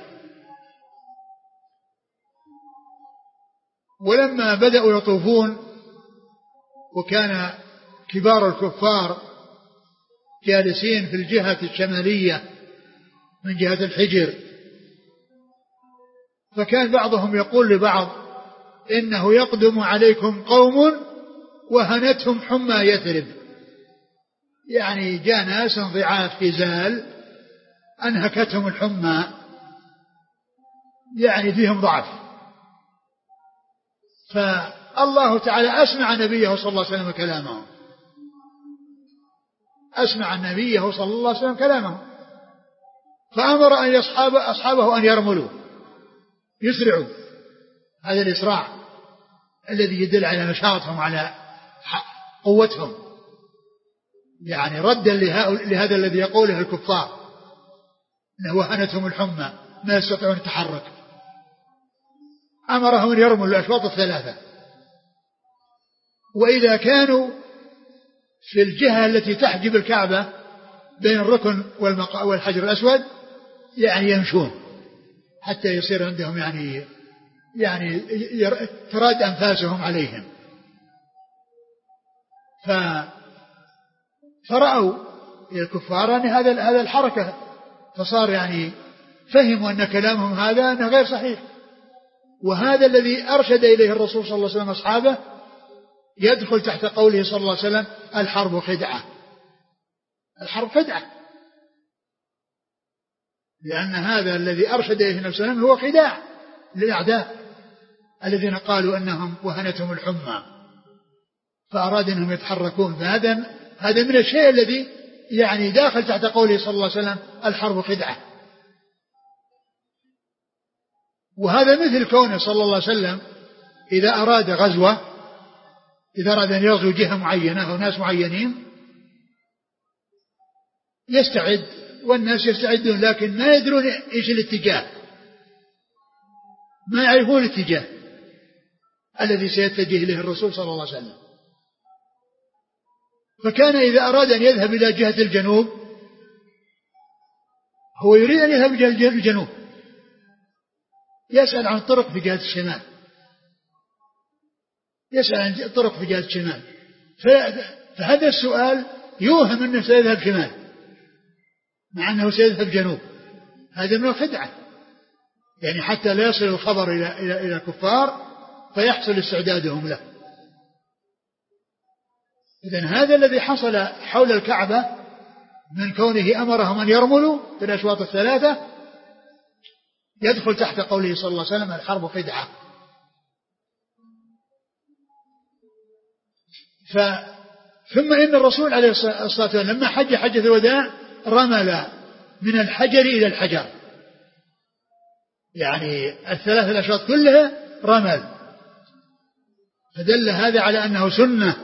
ولما بدأوا يطوفون وكان كبار الكفار جالسين في الجهة الشمالية من جهة الحجر، فكان بعضهم يقول لبعض إنه يقدم عليكم قوم وهنتهم حمى يثرب، يعني جاء ناس ضعاف خزال أنهكتهم الحمى، يعني فيهم ضعف. فالله تعالى أسمع نبيه صلى الله عليه وسلم كلامه، أسمع النبيه صلى الله عليه وسلم كلامه، فأمر أن يصحاب أصحابه أن يرملوا يسرعوا. هذا الإسراع الذي يدل على نشاطهم على قوتهم، يعني ردا لهذا الذي يقوله الكفار أنه وهنتهم الحمى ما يستطيعون التحرك. أمرهم أن يرموا الأشواط الثلاثة، وإذا كانوا في الجهة التي تحجب الكعبة بين الركن والحجر الأسود يعني يمشون حتى يصير عندهم يعني يعني تراد أنفاسهم عليهم. ف فرأوا الكفار أن هذا هذا الحركة، فصار يعني فهموا أن كلامهم هذا أنه غير صحيح. وهذا الذي أرشد إليه الرسول صلى الله عليه وسلم أصحابه يدخل تحت قوله صلى الله عليه وسلم الحرب خدعة. الحرب خدعة، لأن هذا الذي أرشد إليه النبي صلى الله عليه وسلم هو خداع للأعداء الذين قالوا أنهم وهنتهم الحمى، فأراد أنهم يتحركون. فهذا هذا من الشيء الذي يعني داخل تحت قوله صلى الله عليه وسلم الحرب خدعة. وهذا مثل كونه صلى الله عليه وسلم إذا أراد غزوة، إذا أراد أن يغزو جهة معينة أو ناس معينين يستعد والناس يستعدون، لكن ما يدرون إيش الاتجاه، ما يعرفون الاتجاه الذي سيتجه إليه الرسول صلى الله عليه وسلم. فكان إذا أراد أن يذهب إلى جهة الجنوب هو يريد أن يذهب إلى جهة الجنوب، يسأل عن الطرق في جهة الشمال، يسأل عن الطرق في جهة الشمال، فهذا السؤال يوهم أنه سيذهب شمال مع أنه سيذهب جنوب. هذا من الخدعة، يعني حتى لا يصل الخبر إلى إلى إلى الكفار فيحصل استعدادهم له. إذن هذا الذي حصل حول الكعبة من كونه أمرهم أن يرملوا في الأشواط الثلاثة يدخل تحت قوله صلى الله عليه وسلم الحرب خدعة. ف ثم إن الرسول عليه الصلاة والسلام لما حج حجة الوداع رمل من الحجر إلى الحجر، يعني الثلاث الأشواط كلها رمل، فدل هذا على أنه سنة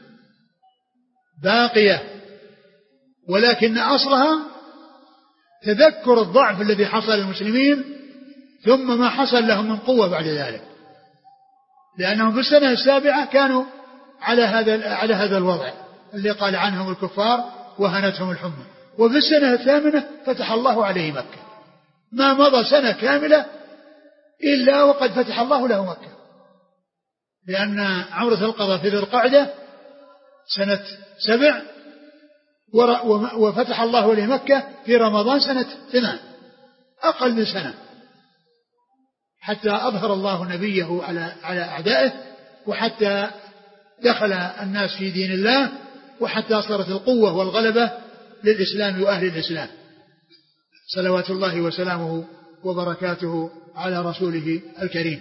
باقية، ولكن أصلها تذكر الضعف الذي حصل للمسلمين ثم ما حصل لهم من قوة بعد ذلك. لأنهم في السنة السابعة كانوا على هذا على هذا الوضع اللي قال عنهم الكفار وهنتهم الحمى. وفي السنة الثامنة فتح الله عليه مكة، ما مضى سنة كاملة إلا وقد فتح الله له مكة، لأن عمرة القضاء في ذي القعدة سنة سبع، وفتح الله له مكة في رمضان سنة ثمان، أقل من سنة، حتى أظهر الله نبيه على على أعدائه، وحتى دخل الناس في دين الله، وحتى صارت القوة والغلبة للإسلام وأهل الإسلام، صلوات الله وسلامه وبركاته على رسوله الكريم.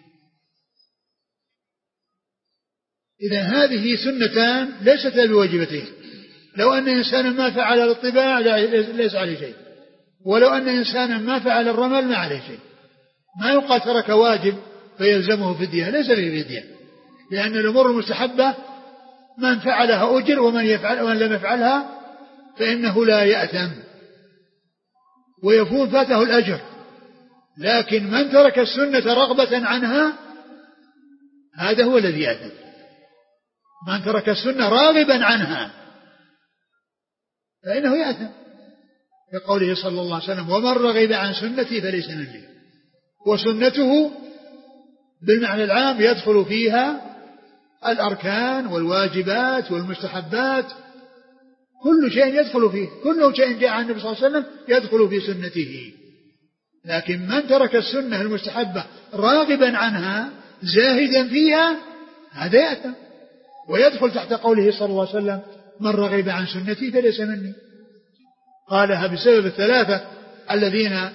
إذا هذه سنتان ليست بواجبتين، لو أن إنسانا ما فعل الاطباع ليس عليه شيء، ولو أن إنسانا ما فعل الرمل ما عليه شيء. ما يقال ترك واجب فيلزمه فدية، ليس به فدية، لأن الأمور المستحبة من فعلها أجر، ومن يفعل ومن لم يفعلها فإنه لا يأثم ويفوت فاته الأجر. لكن من ترك السنة رغبة عنها هذا هو الذي يأثم. من ترك السنة راغبا عنها فإنه يأثم، لقوله صلى الله عليه وسلم: ومن رغب عن سنتي فليس مني. وسنته بالمعنى العام يدخل فيها الأركان والواجبات والمستحبات، كل شيء يدخل فيه، كل شيء جاء عن النبي صلى الله عليه وسلم يدخل في سنته. لكن من ترك السنة المستحبة راغبا عنها زاهدا فيها هذا يأثم، ويدخل تحت قوله صلى الله عليه وسلم: من رغب عن سنتي فليس مني. قالها بسبب الثلاثة الذين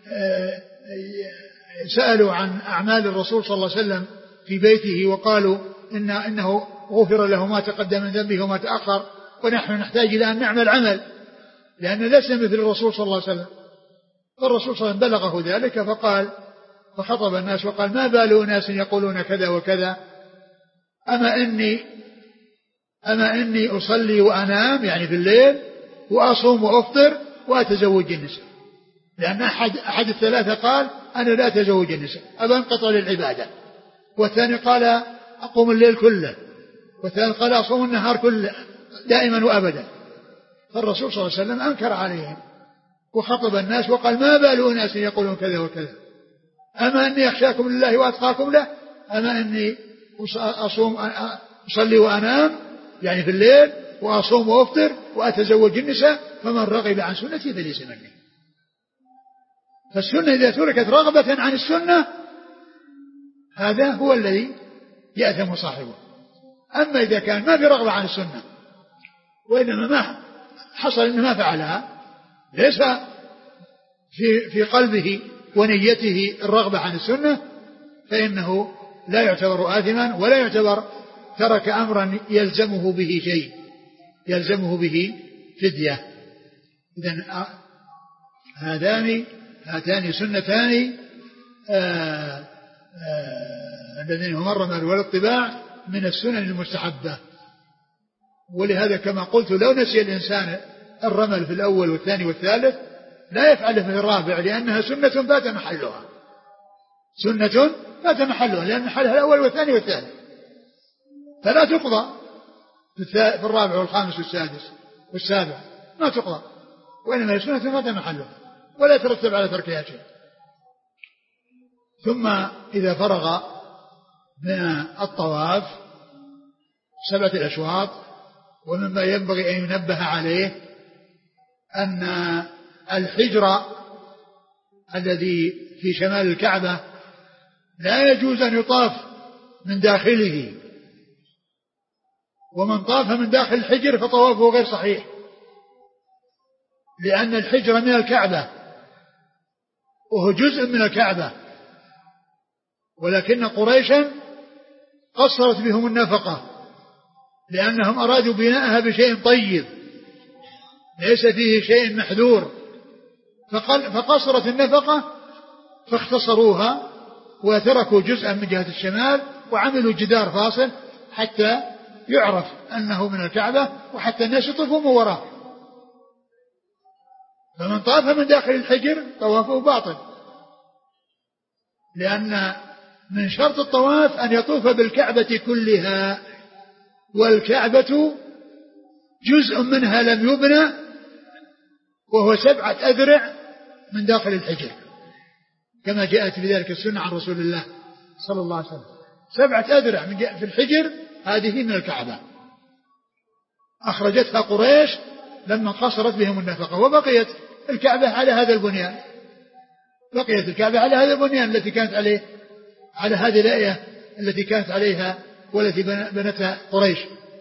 سألوا عن أعمال الرسول صلى الله عليه وسلم في بيته، وقالوا إن إنه غفر له ما تقدم من ذنبه وما تأخر، ونحن نحتاج إلى أن نعمل عمل، لأن لسنا مثل الرسول صلى الله عليه وسلم. فالرسول صلى الله عليه وسلم بلغه ذلك فقال، فخطب الناس وقال: ما بال أناس يقولون كذا وكذا، أما إني أما إني أصلي وأنام، يعني في الليل، وأصوم وأفطر وأتزوج النساء. لأن أحد, أحد الثلاثة قال: أنا لا أتزوج النساء، أبا انقطع للعبادة. والثاني قال: أقوم الليل كله. والثالث قال: أصوم النهار كله دائما وأبدا. فالرسول صلى الله عليه وسلم أنكر عليهم وخطب الناس وقال: ما بال أناس يقولون كذا وكذا، أما أني أخشاكم لله وأتقاكم له، أما أني أصوم أصلي وأنام يعني في الليل، وأصوم وأفطر وأتزوج النساء، فمن رغب عن سنتي فليس مني. فالسنة إذا تركت رغبة عن السنة هذا هو الذي يأثم صاحبه. أما إذا كان ما في رغبة عن السنة، وإنما ما حصل إنه ما فعلها، ليس في في قلبه ونيته الرغبة عن السنة، فإنه لا يعتبر آثما، ولا يعتبر ترك أمرا يلزمه به شيء، يلزمه به فدية. إذن هذان هاتان سنتان الذين هما الرمل والاطباع من السنن المستحبة. ولهذا كما قلت لو نسي الإنسان الرمل في الأول والثاني والثالث لا يفعله في الرابع، لأنها سنة فات محلها، سنة فات محلها، لأن محلها الأول والثاني والثالث، فلا تقضى في الرابع والخامس والسادس والسابع، ما تقضى، وإنما هي سنة فات محلها ولا يترتب على تركها شيء. ثم إذا فرغ من الطواف سبعة الأشواط، ومما ينبغي أن ينبه عليه أن الحجر الذي في شمال الكعبة لا يجوز أن يطاف من داخله، ومن طاف من داخل الحجر فطوافه غير صحيح، لأن الحجر من الكعبة وهو جزء من الكعبة، ولكن قريشا قصرت بهم النفقة لأنهم أرادوا بناءها بشيء طيب ليس فيه شيء محذور، فقصرت النفقة فاختصروها وتركوا جزءا من جهة الشمال وعملوا جدار فاصل حتى يعرف أنه من الكعبة وحتى الناس يطوفوا من وراه. فمن طاف من داخل الحجر طوافه باطل، لأن من شرط الطواف أن يطوف بالكعبة كلها، والكعبة جزء منها لم يبنى وهو سبعة أذرع من داخل الحجر، كما جاءت بذلك السنة عن رسول الله صلى الله عليه وسلم. سبعة أذرع من في الحجر هذه من الكعبة، أخرجتها قريش لما قصرت بهم النفقة، وبقيت الكعبة على هذا البنيان، بقيت الكعبة على هذا البنيان التي كانت عليه، على هذه الآية التي كانت عليها والتي بنتها قريش،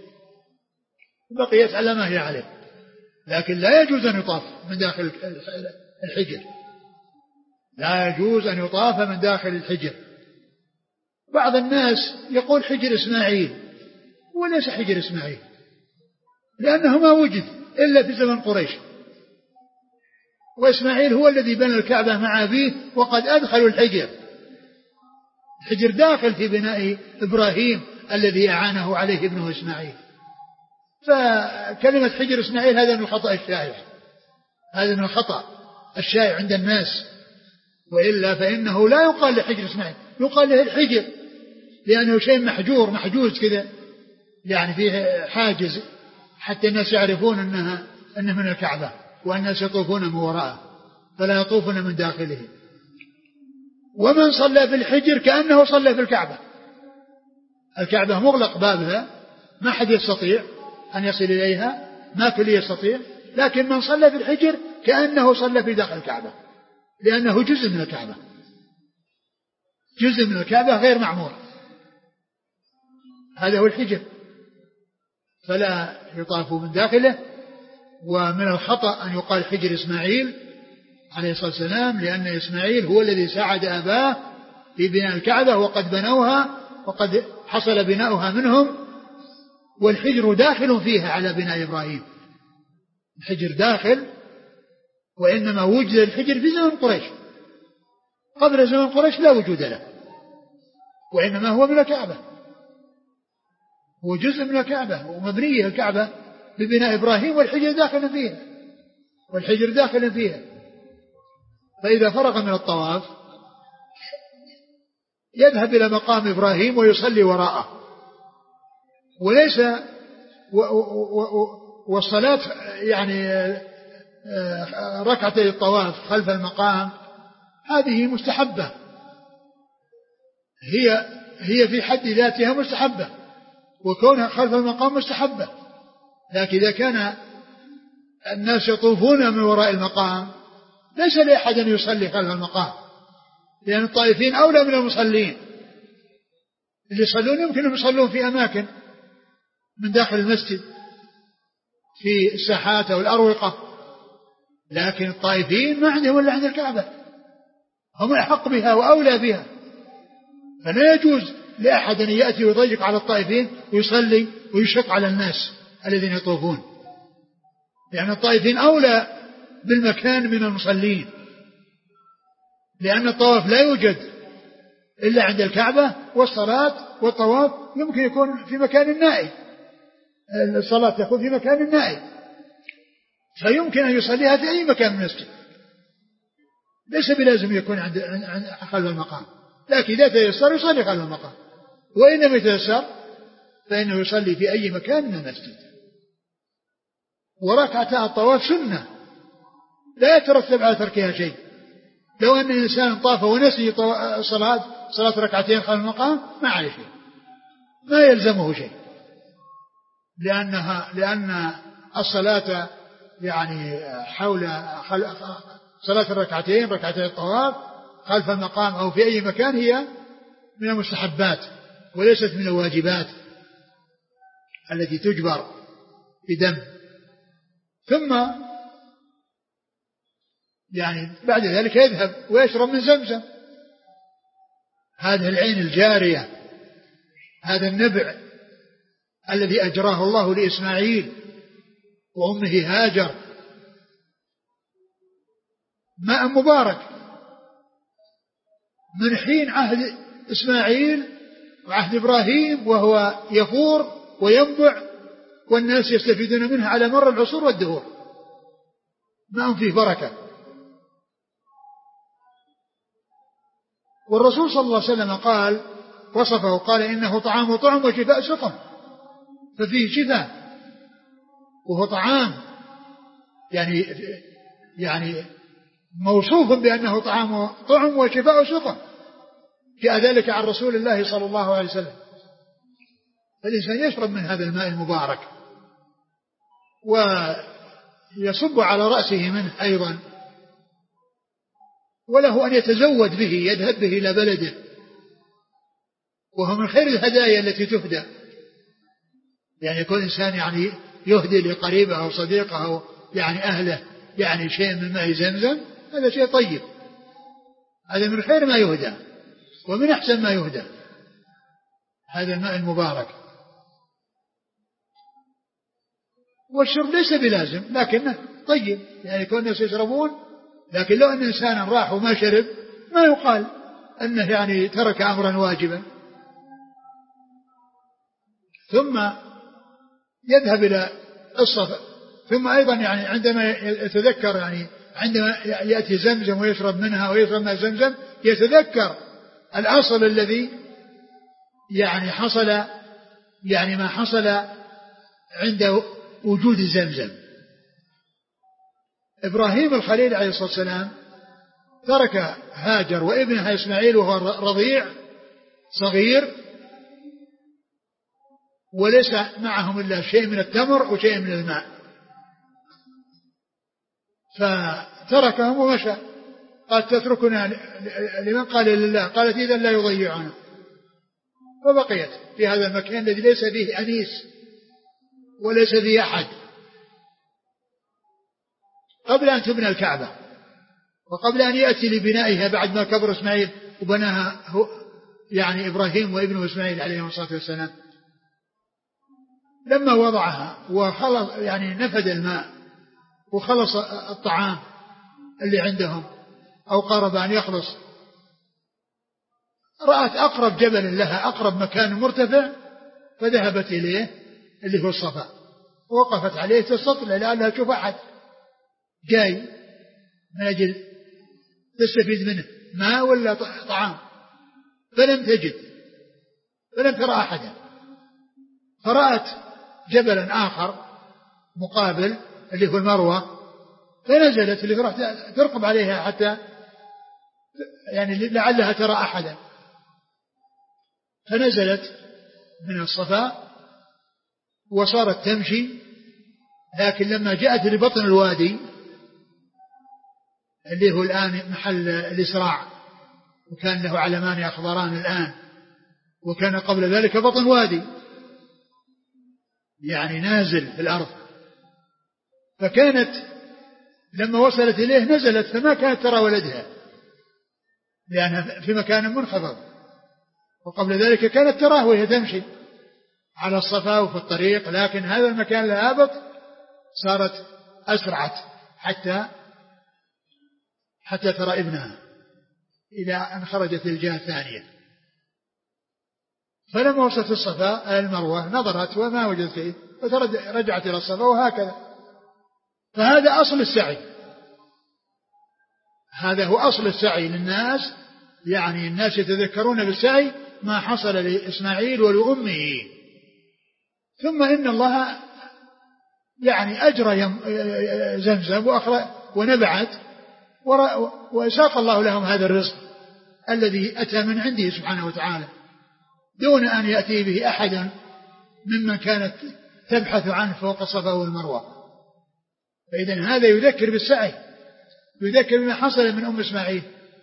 بقيت على ما هي عليه. لكن لا يجوز أن يطاف من داخل الحجر، لا يجوز أن يطاف من داخل الحجر. بعض الناس يقول حجر إسماعيل، وليس حجر إسماعيل، لأنه ما وجد إلا في زمن قريش، وإسماعيل هو الذي بنى الكعبة مع أبيه وقد أدخلوا الحجر. الحجر داخل في بناء إبراهيم الذي أعانه عليه ابنه إسماعيل. فكلمة حجر إسماعيل هذا من الخطأ الشائع، هذا من الخطأ الشائع عند الناس، وإلا فإنه لا يقال لحجر إسماعيل، يقال له الحجر، لأنه شيء محجور محجوز كذا، يعني فيه حاجز حتى الناس يعرفون أنها أنه من الكعبة، والناس يطوفون من وراءه فلا يطوفون من داخله. ومن صلى في الحجر كأنه صلى في الكعبة، الكعبة مغلق بابها، ما حد يستطيع أن يصل إليها، ما كل يستطيع، لكن من صلى في الحجر كأنه صلى في داخل الكعبة، لأنه جزء من الكعبة، جزء من الكعبة غير معمور، هذا هو الحجر، فلا يطاف من داخله. ومن الخطأ أن يقال حجر إسماعيل عليه الصلاة والسلام، لأن إسماعيل هو الذي ساعد أباه في بناء الكعبة، وقد بنوها وقد حصل بناؤها منهم، والحجر داخل فيها على بناء إبراهيم، الحجر داخل، وإنما وجد الحجر في زمن قريش، قبل زمن قريش لا وجود له، وإنما هو من الكعبة، هو جزء من الكعبة ومبنية الكعبة ببناء إبراهيم، والحجر داخل فيها، والحجر داخل فيها. فإذا فرغ من الطواف يذهب إلى مقام إبراهيم ويصلي وراءه، وليس و و و والصلاة يعني ركعتي الطواف خلف المقام هذه مستحبة، هي هي في حد ذاتها مستحبة، وكونها خلف المقام مستحبة. لكن إذا كان الناس يطوفون من وراء المقام ليس لأحد أن يصلي خلف المقام، لأن الطائفين أولى من المصلين، اللي يصلون يمكن أن يصلون في أماكن من داخل المسجد في الساحات أو الأروقة، لكن الطائفين ما عندهم إلا عند الكعبة، هم أحق بها وأولى بها، فلا يجوز لأحد أن يأتي ويضيق على الطائفين ويصلي ويشق على الناس الذين يطوفون، لأن الطائفين أولى بالمكان من المصلين، لأن الطواف لا يوجد إلا عند الكعبة، والصلاة والطواف يمكن يكون في مكان نائي، الصلاة تكون في مكان نائي، فيمكن أن يصليها في أي مكان من المسجد، ليس بلازم يكون عند خلف المقام، لكن إذا تيسر يصلي خلف المقام، وإن لم يتيسر فإنه يصلي في أي مكان من المسجد. وركعتا الطواف سنة لا يترتب على تركها شيء، لو أن الإنسان طاف ونسي صلاة صلاة ركعتين خلف المقام ما عليه شيء، ما يلزمه شيء، لأنها لأن الصلاة يعني حول صلاة الركعتين ركعتين الطواف خلف المقام أو في أي مكان هي من المستحبات وليست من الواجبات التي تجبر بدم. ثم يعني بعد ذلك يذهب ويشرب من زمزم، هذه العين الجارية، هذا النبع الذي أجراه الله لإسماعيل وأمه هاجر، ماء مبارك من حين عهد إسماعيل وعهد إبراهيم، وهو يفور وينبع والناس يستفيدون منه على مر العصور والدهور، ماء فيه بركة. والرسول صلى الله عليه وسلم قال وصفه قال إنه طعام طعم وشفاء سقم، ففيه شفاء وهو طعام يعني يعني موصوف بأنه طعام طعم وشفاء سقم، جاء ذلك عن رسول الله صلى الله عليه وسلم. فالإنسان يشرب من هذا الماء المبارك ويصب على رأسه منه أيضا، وله أن يتزود به يذهب به إلى بلده، وهو من خير الهدايا التي تهدى، يعني يكون إنسان يعني يهدي لقريبه أو صديقه أو يعني أهله يعني شيء من ماء زمزم، هذا شيء طيب، هذا من خير ما يهدى ومن أحسن ما يهدى هذا الماء المبارك. والشرب ليس بلازم لكنه طيب، يعني كون الناس يشربون، لكن لو أن إنسانا راح وما شرب ما يقال أنه يعني ترك أمرا واجبا. ثم يذهب إلى الصفا، ثم أيضا يعني عندما يتذكر يعني عندما يأتي زمزم ويشرب منها ويشرب ماء زمزم يتذكر الأصل الذي يعني حصل، يعني ما حصل عند وجود زمزم. إبراهيم الخليل عليه الصلاة والسلام ترك هاجر وابنها إسماعيل وهو رضيع صغير، وليس معهم إلا شيء من التمر وشيء من الماء، فتركهم ومشى. قال تتركنا لمن؟ قال لله. قالت إذا لا يضيعنا، فبقيت في هذا المكان الذي ليس فيه أنيس وليس فيه أحد قبل أن تبنى الكعبة، وقبل أن يأتي لبنائها بعد ما كبر إسماعيل وبناها هو يعني إبراهيم وابنه إسماعيل عليه الصلاة والسلام. لما وضعها وخلص يعني نفد الماء وخلص الطعام اللي عندهم أو قارب أن يخلص، رأت أقرب جبل لها، أقرب مكان مرتفع، فذهبت إليه اللي هو الصفا، ووقفت عليه تستطلع لأنها تشوف أحد جاي من أجل تستفيد منه ماء ولا طعام، فلم تجد، فلم ترى أحدا، فرأت جبلا آخر مقابل اللي هو المروة، فنزلت اللي راح ترقب عليها حتى يعني لعلها ترى أحدا، فنزلت من الصفا وصارت تمشي. لكن لما جاءت لبطن الوادي اللي هو الآن محل الإسراع، وكان له علمان أخضران الآن، وكان قبل ذلك بطن وادي يعني نازل في الأرض، فكانت لما وصلت إليه نزلت، فما كانت ترى ولدها لأنها في مكان منخفض، وقبل ذلك كانت تراه وهي تمشي على الصفا وفي الطريق، لكن هذا المكان الهابط صارت أسرعت حتى حتى ترى ابنها إلى أن خرجت الجهة الثانية. فلما وصلت الصفا المروة نظرت وما وجدت شيء، فرجعت إلى الصفا، وهكذا. فهذا أصل السعي، هذا هو أصل السعي للناس، يعني الناس يتذكرون بالسعي ما حصل لإسماعيل ولأمه. ثم إن الله يعني أجرى زمزم وأخرج ونبعت، وساق الله لهم هذا الرزق الذي أتى من عنده سبحانه وتعالى دون أن يأتي به أحد ممن كانت تبحث عنه فوق الصفا والمروة. فإذن هذا يذكر بالسعي، يذكر بما حصل من أم إسماعيل،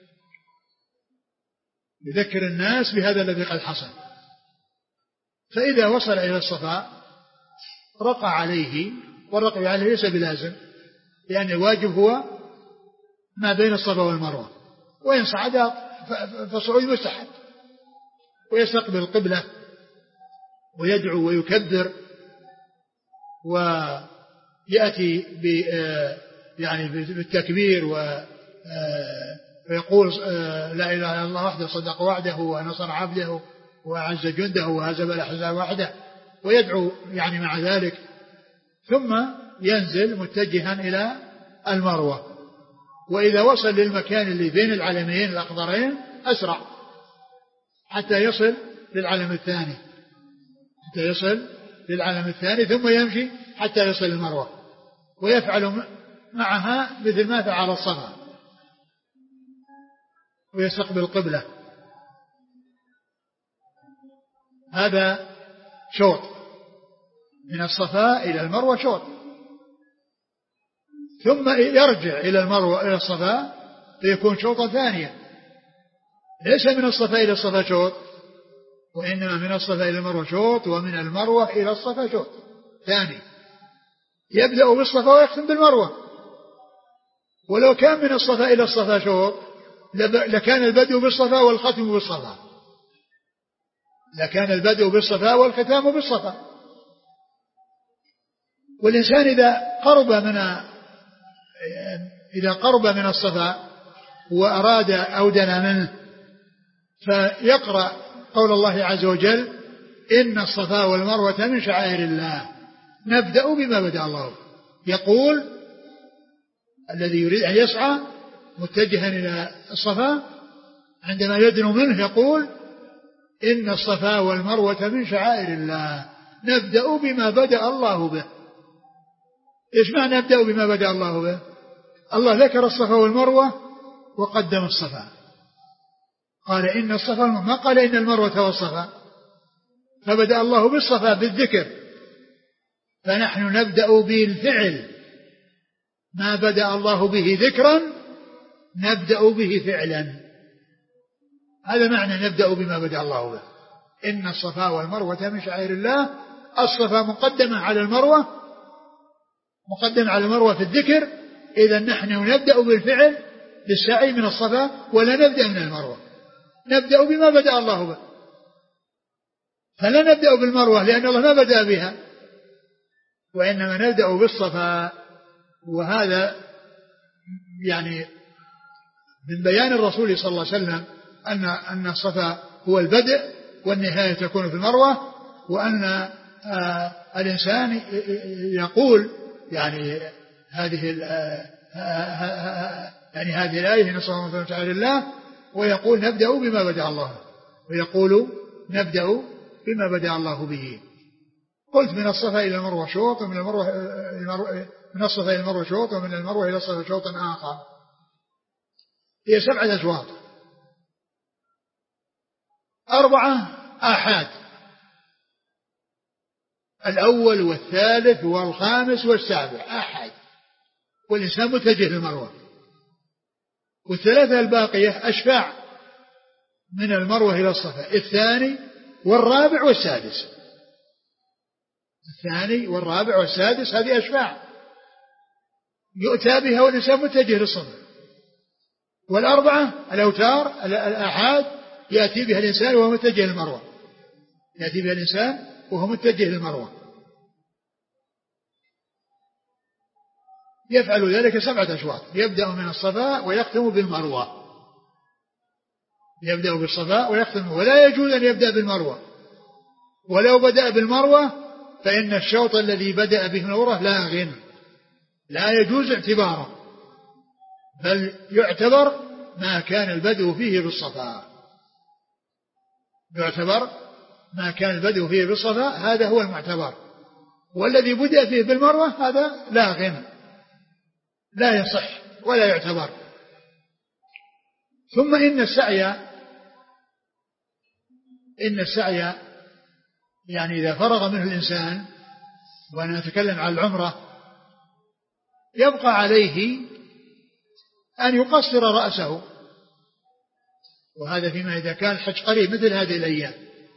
يذكر الناس بهذا الذي قد حصل. فإذا وصل إلى الصفا رقى عليه، والرقي عليه ليس بلازم، لأن الواجب هو ما بين الصفا والمروة، وإن صعد فصعود مستحب، ويستقبل القبلة ويدعو ويكبر ويأتي ب يعني بالتكبير ويقول لا إله إلا الله وحده صدق وعده ونصر عبده وأعز جنده وهزم الأحزاب وحده، ويدعو يعني مع ذلك، ثم ينزل متجها إلى المروة. وإذا وصل للمكان اللي بين العلمين الأخضرين أسرع حتى يصل للعلم الثاني حتى يصل للعلم الثاني ثم يمشي حتى يصل المروة، ويفعل معها مثل ما فعل الصفا، ويستقبل القبلة. هذا شوط من الصفا إلى المروة شوط، ثم يرجع إلى المروة إلى الصفا فيكون شوطا ثانيا. ليس من الصفا إلى الصفا شوط، وإنما من الصفا إلى المروة شوط، ومن المروة إلى الصفا شوط ثاني. يبدأ بالصفا ويختم بالمروة. ولو كان من الصفا إلى الصفا شوط لكان البدء بالصفا والختم بالصفا لكان البدء بالصفا والختام بالصفا. والإنسان إذا قرب من إذا قرب من الصفا وأراد أو دنا منه فيقرأ قول الله عز وجل: إن الصفا والمروة من شعائر الله نبدأ بما بدأ الله. يقول الذي يريد أن يسعى متجها إلى الصفا عندما يدنو منه يقول: إن الصفا والمروة من شعائر الله نبدأ بما بدأ الله به. إيش معنى نبدأ بما بدأ الله به؟ الله ذكر الصفا والمروة وقدم الصفا، قال إن الصفا، ما قال إن المروة والصفا، فبدأ الله بالصفا بالذكر، فنحن نبدأ بالفعل ما بدأ الله به ذكرا نبدأ به فعلا. هذا معنى نبدأ بما بدأ الله به. إن الصفا والمروة من شعائر الله، الصفا مقدمة على المروة، مقدم على المروة في الذكر، إذا نحن نبدأ بالفعل بالسعي من الصفا ولا نبدأ من المروة، نبدأ بما بدأ الله به. فلا نبدأ بالمروة لأن الله ما بدأ بها، وإنما نبدأ بالصفا. وهذا يعني من بيان الرسول صلى الله عليه وسلم أن أن الصفا هو البدء والنهاية تكون في المروة، وأن آه الإنسان يقول يعني هذه يعني هذه الآية إن الصفا والمروة من شعائر الله، ويقول نبدأ بما بدأ الله، ويقول نبدأ بما بدأ الله به. قلت من الصفا إلى المروة شوط، ومن المروة من الصفا إلى المروة شوط، ومن المروة إلى الصفا شوط آخر. هي سبعة أشواط، أربعة آحاد، الأول والثالث والخامس والسابع آحاد، والإنسان متجه للمروة. والثلاثة الباقية أشفاع من المروة إلى الصفا، الثاني والرابع والسادس، الثاني والرابع والسادس هذه أشفاع يؤتى بها والإنسان متجه للصفا. والأربعة الأوتار الآحاد يأتي بها الإنسان وهو متجه للمروة، يأتي بها الإنسان وهو متجه للمروة. يفعل ذلك سبعة أشواط، يبدأ من الصفا ويختم بالمروة، يبدأ بالصفا ويختم، ولا يجوز أن يبدأ بالمروة. ولو بدأ بالمروة فإن الشوط الذي بدأ به المروة لاغ، لا يجوز اعتباره، بل يعتبر ما كان البدء فيه بالصفا، يعتبر ما كان البدء فيه بالصفا، هذا هو المعتبر. والذي بدأ فيه بالمروة هذا لاغ، لا يصح ولا يعتبر. ثم إن السعي إن السعي يعني إذا فرغ منه الإنسان، وأنا أتكلم عن العمرة، يبقى عليه أن يقصر رأسه، وهذا فيما إذا كان الحج قريب مثل هذه الأيام.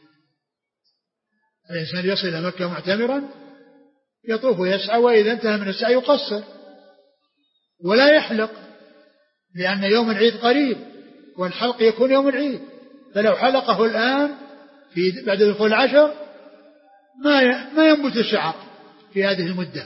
الإنسان يصل إلى مكة معتمرا يطوف ويسعى، وإذا انتهى من السعي يقصر ولا يحلق، لأن يوم العيد قريب والحلق يكون يوم العيد، فلو حلقه الآن في بعد دخول العشر ما ما ينبت الشعر في هذه المدة،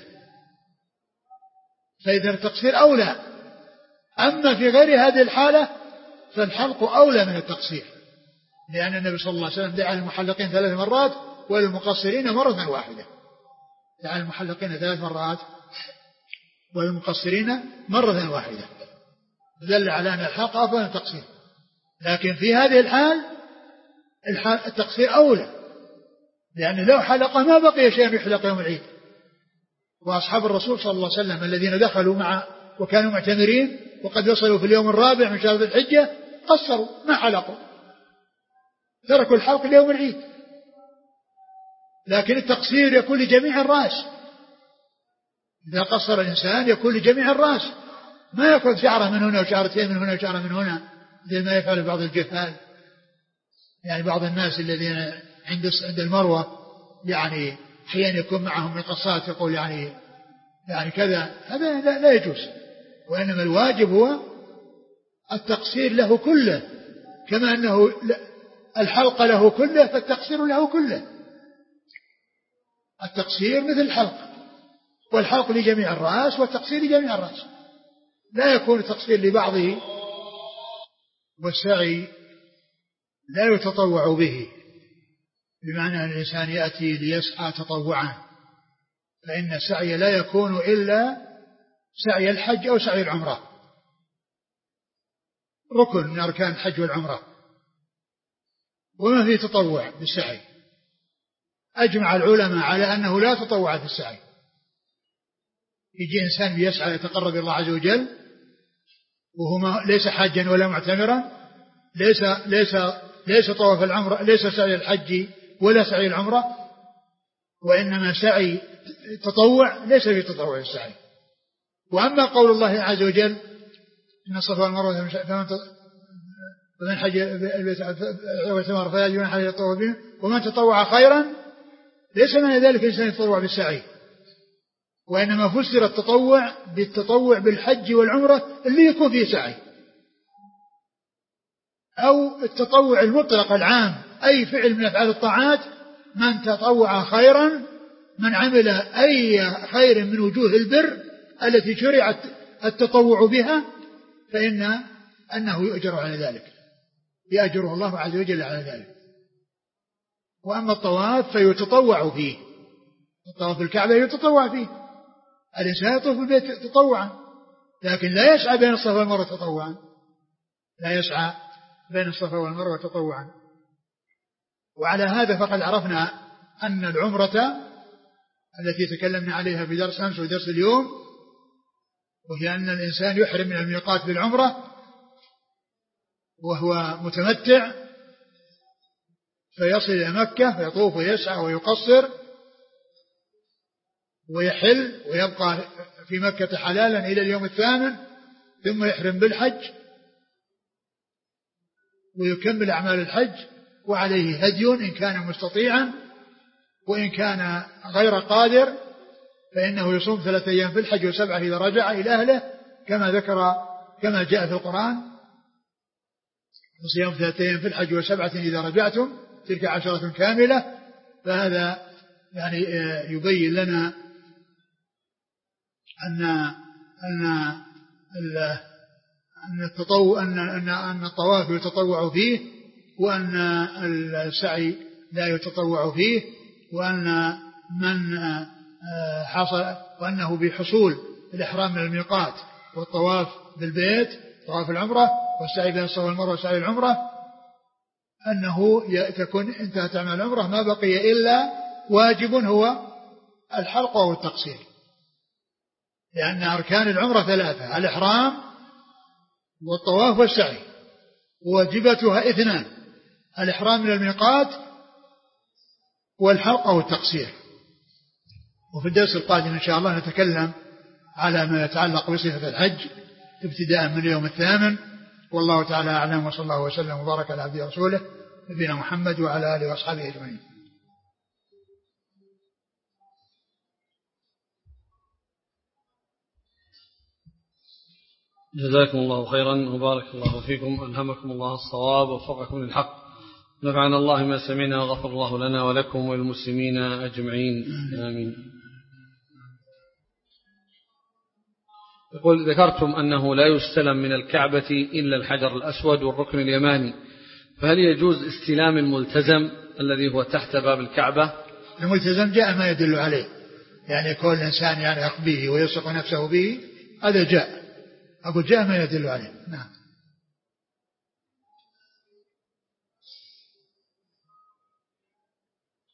فإذا التقصير أولى. أما في غير هذه الحالة فالحلق أولى من التقصير، لأن النبي صلى الله عليه وسلم دعا للمحلقين ثلاث مرات وللمقصرين مرة واحدة، دعا للمحلقين ثلاث مرات والمقصرين مرة واحدة، دل على أن الحلق أفضل من التقصير. لكن في هذه الحال التقصير أولى، لأن لو حلقه ما بقي شيء يحلق يوم العيد. وأصحاب الرسول صلى الله عليه وسلم الذين دخلوا مع وكانوا معتمرين وقد وصلوا في اليوم الرابع من شهر الحجة قصروا ما حلقوا، تركوا الحلق ليوم العيد. لكن التقصير يكون لجميع الرأس، إذا قصر الإنسان يكون لجميع الرأس، ما يكون شعرة من هنا وشعرتين من هنا وشعرة من هنا زي ما يفعل بعض الجهال، يعني بعض الناس الذين عند عند المروة يعني أحيانا يكون معهم مقصات يقول يعني يعني كذا، هذا لا, لا يجوز. وإنما الواجب هو التقصير له كله، كما أنه الحلق له كله فالتقصير له كله. التقصير مثل الحلق، والحلق لجميع الرأس والتقصير لجميع الرأس، لا يكون التقصير لبعضه والسعي لا يتطوع به، بمعنى أن الإنسان يأتي ليسعى تطوعا، فإن السعي لا يكون إلا سعي الحج أو سعي العمرة، ركن من أركان الحج والعمرة، وما فيه تطوع بالسعي. أجمع العلماء على أنه لا تطوع في السعي. يجي إنسان بيسعى يتقرب إلى الله عز وجل وهو ليس حاجا ولا معتمرا، ليس ليس ليس طواف العمرة، ليس سعي الحج ولا سعي العمرة، وإنما سعي تطوع ليس في تطوع السعي. وأما قول الله عز وجل إن الصفا والمروة فمن حج البيت واعتمر فلا جناح عليه يطوف به ومن تطوع خيرا، ليس من ذلك الإنسان يتطوع بالسعي، وإنما فسر التطوع بالتطوع بالحج والعمرة اللي يكون فيه سعي، أو التطوع المطلق العام أي فعل من أفعال الطاعات. من تطوع خيرا، من عمل أي خير من وجوه البر التي شرعت التطوع بها فإن أنه يؤجر على ذلك، يأجره الله عز وجل على ذلك. وأما الطواف فيتطوع فيه، الطواف بالكعبة يتطوع فيه، الإنسان يطوف بالبيت تطوعا، لكن لا يسعى بين الصفا والمروة تطوعا، لا يسعى بين الصفا والمروة تطوعا. وعلى هذا فقد عرفنا أن العمرة التي تكلمنا عليها في درس أمس ودرس اليوم، وهي أن الإنسان يحرم من الميقات بالعمرة وهو متمتع، فيصل إلى مكة فيطوف ويسعى ويقصر ويحل ويبقى في مكة حلالا إلى اليوم الثامن، ثم يحرم بالحج ويكمل أعمال الحج، وعليه هدي إن كان مستطيعا، وإن كان غير قادر فإنه يصوم ثلاثة أيام في الحج وسبعة إذا رجع إلى أهله، كما ذكر كما جاء في القرآن وصيام ثلاثة أيام في الحج وسبعة إذا رجعتم تلك عشرة كاملة. فهذا يعني يبين لنا أن أن أن التطوع أن أن أن الطواف يتطوع فيه، وأن السعي لا يتطوع فيه، وأن من حصل وأنه بحصول الإحرام من الميقات والطواف بالبيت طواف العمرة والسعي بين الصفا والمروة وسعي العمرة أنه تكون انتهت أعمال العمرة، ما بقي إلا واجب هو الحلق والتقصير، لأن أركان العمرة ثلاثة: الإحرام والطواف والسعي، واجبتها اثنان: الإحرام من الميقات والحلق والتقصير. وفي الدرس القادم إن شاء الله نتكلم على ما يتعلق بصفة الحج ابتداء من اليوم الثامن، والله تعالى أعلم، وصلى الله وسلم وبارك على عبده ورسوله نبينا محمد وعلى آله وأصحابه أجمعين. جزاكم الله خيرا وبارك الله فيكم، ألهمكم الله الصواب ووفقكم للحق، نفعنا الله ما سمعنا وغفر الله لنا ولكم وللمسلمين أجمعين، آمين. يقول: ذكرتم أنه لا يستلم من الكعبة إلا الحجر الأسود والركن اليماني، فهل يجوز استلام الملتزم الذي هو تحت باب الكعبة؟ الملتزم جاء ما يدل عليه، يعني كل إنسان يعني يقبيه ويلصق نفسه به، هذا جاء، أقول جاء ما يدل عليه. نعم.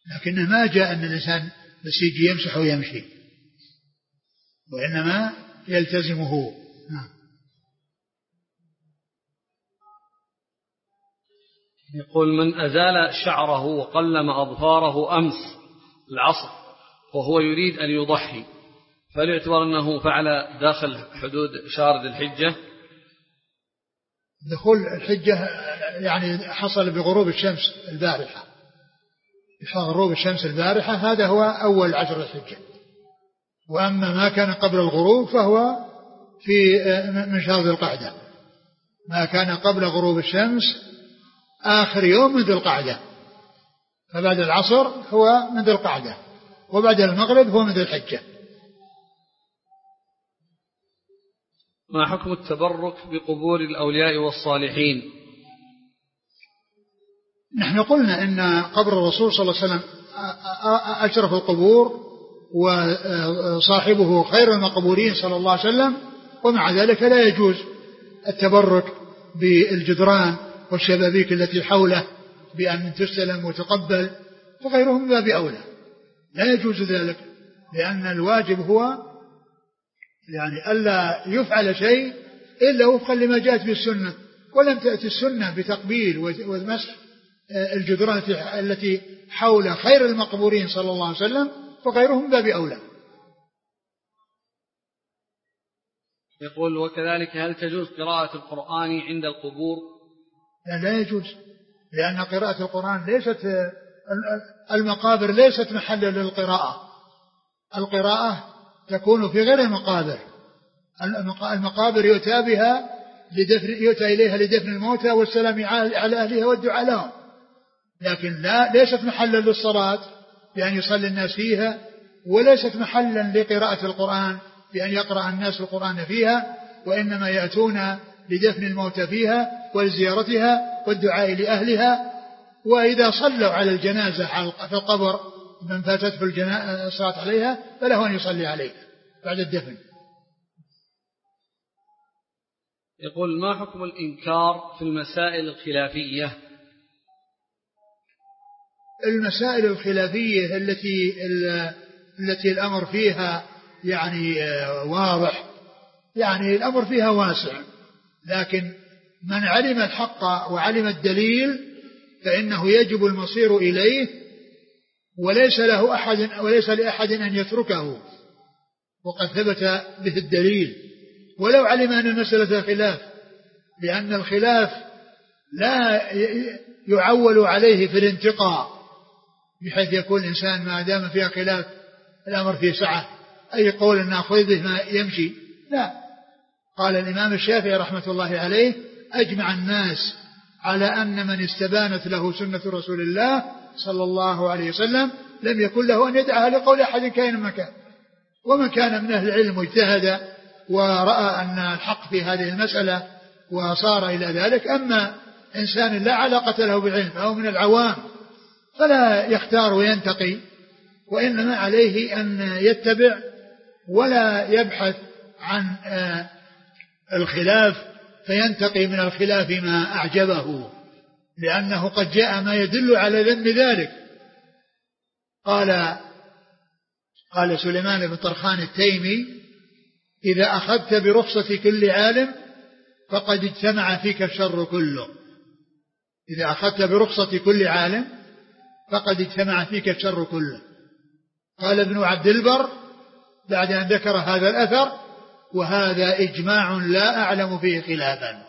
لكنه ما جاء أن الإنسان بس يجي يمسح ويمشي، وإنما يلتزمه. يقول: من أزال شعره وقلم أظفاره أمس العصر وهو يريد أن يضحي، فهل يعتبر أنه فعل داخل حدود شهر ذي الحجة؟ دخول الحجة يعني حصل بغروب الشمس البارحة، غروب الشمس البارحة هذا هو أول عشر الحجة، وأما ما كان قبل الغروب فهو في من شهر ذي القعدة، ما كان قبل غروب الشمس آخر يوم من ذي القعدة، فبعد العصر هو من ذي القعدة، وبعد المغرب هو من ذي الحجة. ما حكم التبرك بقبور الأولياء والصالحين؟ نحن قلنا إن قبر الرسول صلى الله عليه وسلم أشرف القبور وصاحبه خير المقبورين صلى الله عليه وسلم، ومع ذلك لا يجوز التبرك بالجدران والشبابيك التي حوله بأن تستلم وتقبل، فغيرهم من باب أولى لا يجوز ذلك، لأن الواجب هو يعني ألا يفعل شيء إلا وفقا لما جاءت به السنة، ولم تأتي السنة بتقبيل ومسح الجدران التي حول خير المقبورين صلى الله عليه وسلم، فغيرهم من باب أولى. يقول: وكذلك هل تجوز قراءة القرآن عند القبور؟ لا, لا يجوز، لأن قراءة القرآن ليست، المقابر ليست محلا للقراءة، القراءة تكون في غير المقابر، المقابر يؤتى بها لدفن، يؤتى إليها لدفن الموتى والسلام على أهلها والدعاء لهم، لكن لا ليست محلا للصلاة بأن يصلي الناس فيها، وليست محلا لقراءة القرآن بأن يقرأ الناس القرآن فيها، وإنما يأتون لدفن الموتى فيها ولزيارتها والدعاء لأهلها، وإذا صلوا على الجنازة في القبر من فاتته الصلاة عليها فله أن يصلي عليه بعد الدفن. يقول: ما حكم الإنكار في المسائل الخلافية؟ المسائل الخلافية التي التي الأمر فيها يعني واضح، يعني الأمر فيها واسع، لكن من علم الحق وعلم الدليل فإنه يجب المصير إليه، وليس له أحد وليس لأحد أن يتركه وقد ثبت به الدليل، ولو علم أن المسألة خلاف، لأن الخلاف لا يعول عليه في الانتقاء، بحيث يكون الإنسان ما دام فيها خلاف الأمر فيه سعة، أي قول نأخذ به ما يمشي، لا. قال الإمام الشافعي رحمة الله عليه: أجمع الناس على أن من استبانت له سنة رسول الله صلى الله عليه وسلم لم يكن له أن يدعها لقول أحد كائن مكان، ومن كان من أهل العلم واجتهد ورأى أن الحق في هذه المسألة وصار إلى ذلك. أما إنسان لا علاقة له بالعلم أو من العوام فلا يختار وينتقي، وإنما عليه أن يتبع ولا يبحث عن الخلاف فينتقي من الخلاف ما أعجبه، لأنه قد جاء ما يدل على ذم ذلك. قال قال سليمان بن طرخان التيمي: إذا أخذت برخصة كل عالم فقد اجتمع فيك الشر كله. إذا أخذت برخصة كل عالم فقد اجتمع فيك الشر كله. قال ابن عبد البر بعد أن ذكر هذا الأثر: وهذا إجماع لا أعلم فيه خلافا.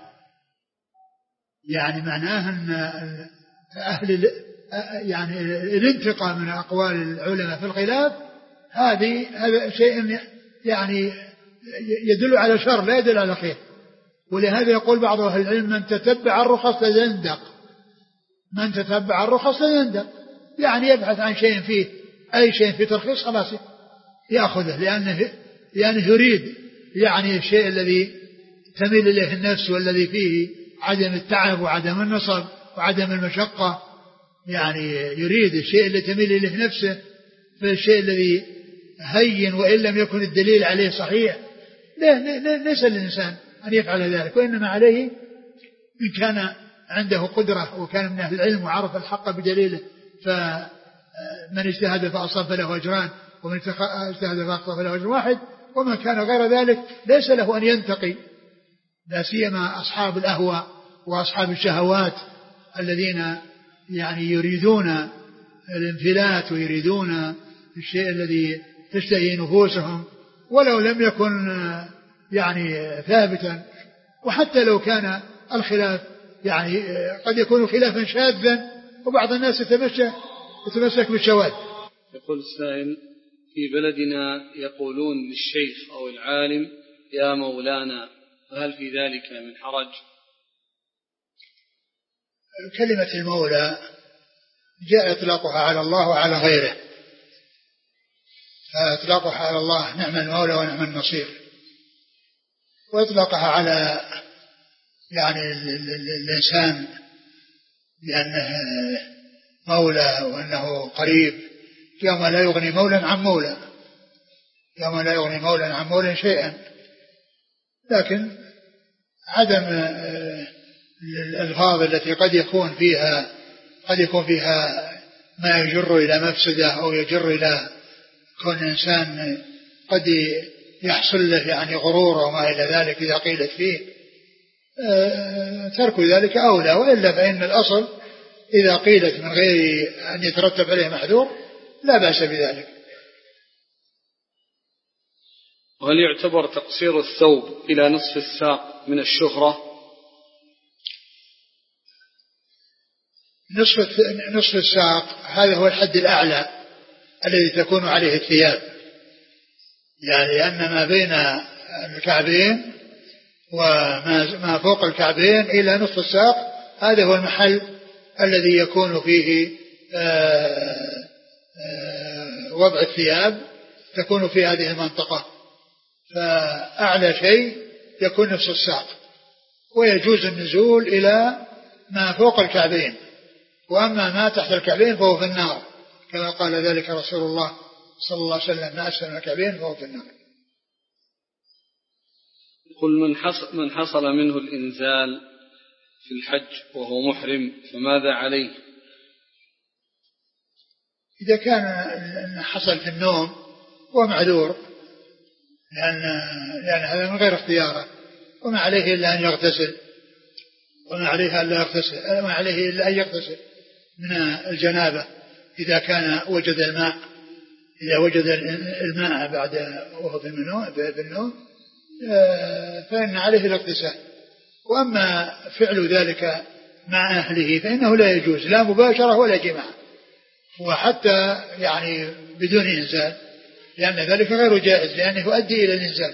يعني معناه أن أهل يعني الانتقاء من أقوال العلماء في الخلاف هذه هذا شيء يعني يدل على شر لا يدل على خير. ولهذا يقول بعض أهل العلم: من تتبع الرخص ليندق، من تتبع الرخص ليندق، يعني يبحث عن شيء فيه أي شيء في ترخيص خلاص يأخذه، لأنه لأنه يريد يعني الشيء الذي تميل إليه النفس والذي فيه عدم التعب وعدم النصب وعدم المشقة، يعني يريد الشيء الذي تميل إليه نفسه في الشيء الذي هين وإن لم يكن الدليل عليه صحيح. ليس للإنسان أن يفعل ذلك، وإنما عليه إن كان عنده قدرة وكان من أهل العلم وعرف الحق بدليله من اجتهد فأصاب فله أجران ومن اجتهد فأخطأ فله أجر واحد، ومن كان غير ذلك ليس له أن ينتقي، لا سيما أصحاب الأهواء وأصحاب الشهوات الذين يعني يريدون الانفلات ويريدون الشيء الذي تشتهي نفوسهم ولو لم يكن يعني ثابتا. وحتى لو كان الخلاف يعني قد يكون خلافا شاذا وبعض الناس يتمشى يتمسك بالشواذ. يقول السائل: في بلدنا يقولون للشيخ أو العالم يا مولانا، فهل في ذلك من حرج؟ كلمة المولى جاء إطلاقها على الله وعلى غيره، فإطلاقها على الله نعم المولى ونعم النصير، وإطلاقها على يعني الإنسان بأنه مولى وأنه قريب يوم لا يغني مولى عن مولى، يوم لا يغني مولى عن مولى شيئا. لكن عدم الألفاظ التي قد يكون فيها قد يكون فيها ما يجر إلى مفسدة أو يجر إلى كون الإنسان قد يحصل له يعني غرور وما إلى ذلك إذا قيلت فيه، ترك ذلك أولى. وإلا فإن الأصل إذا قيلت من غير أن يترتب عليه محذور لا بأس بذلك. وهل يعتبر تقصير الثوب إلى نصف الساق من الشهرة؟ نصف نصف الساق هذا هو الحد الأعلى الذي تكون عليه الثياب، يعني لأن ما بين الكعبين وما فوق الكعبين إلى نصف الساق هذا هو المحل الذي يكون فيه آآ آآ وضع الثياب، تكون في هذه المنطقة، فأعلى شيء يكون نصف الساق، ويجوز النزول إلى ما فوق الكعبين، وأما ما تحت الكعبين فهو في النار، كما قال ذلك رسول الله صلى الله عليه وسلم: ما أسفل الكعبين فهو في النار. يقول: من حصل, من حصل منه الإنزال في الحج وهو محرم فماذا عليه؟ إذا كان حصل في النوم ومعذور، لأن, لأن هذا من غير اختياره، وما عليه إلا أن يغتسل وما عليه إلا يغتسل وما عليه إلا أن يغتسل من الجنابة إذا كان وجد الماء، إذا وجد الماء بعد وهو في النوم فإن عليه الاغتسال. وأما فعل ذلك مع أهله فإنه لا يجوز، لا مباشرة ولا جماع، وحتى يعني بدون إنزال، لأن ذلك غير جائز لأنه يؤدي إلى الإنزال.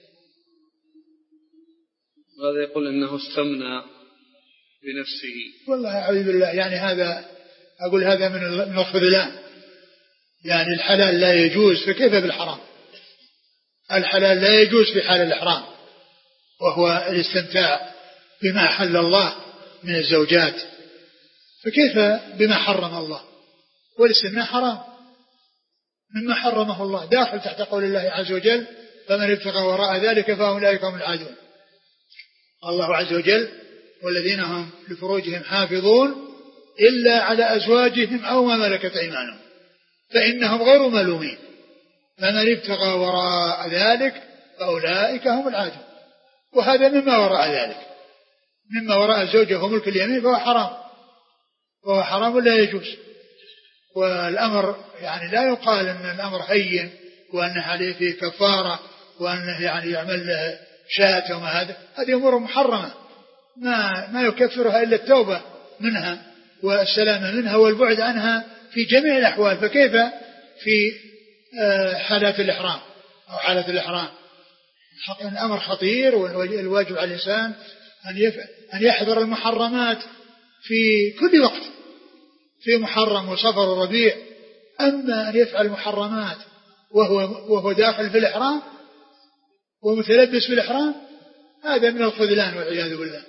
هذا يقول إنه استمنى بنفسه. والله أعوذ بالله، يعني هذا أقول هذا من الخذلان، يعني الحلال لا يجوز فكيف بالحرام؟ الحلال لا يجوز في حال الإحرام وهو الاستمتاع بما حل الله من الزوجات، فكيف بما حرم الله؟ والاستمناء حرام مما حرمه الله، داخل تحت قول الله عز وجل: فمن ابتغى وراء ذلك فأولئك هم العادون. الله عز وجل: والذين هم لفروجهم حافظون إلا على أزواجهم أو ما ملكت أيمانهم فإنهم غير ملومين، فمن ابتغى وراء ذلك فأولئك هم العادون. وهذا مما وراء ذلك، مما وراء الزوجة وملك اليمين، فهو حرام، فهو حرام لا يجوز. والأمر يعني لا يقال أن الأمر هين وأنه عليه فيه كفارة وأنه يعني يعمل له شاة وما هذا، هذه أمور محرمة ما, ما يكفرها إلا التوبة منها والسلامة منها والبعد عنها في جميع الأحوال. فكيف في حالات الإحرام أو حالة الإحرام؟ الأمر خطير، والواجب على الإنسان أن يحذر المحرمات في كل وقت، في محرم وصفر وربيع. أما أن يفعل محرمات وهو, وهو داخل في الإحرام ومتلبس في الإحرام، هذا من الخذلان والعياذ بالله.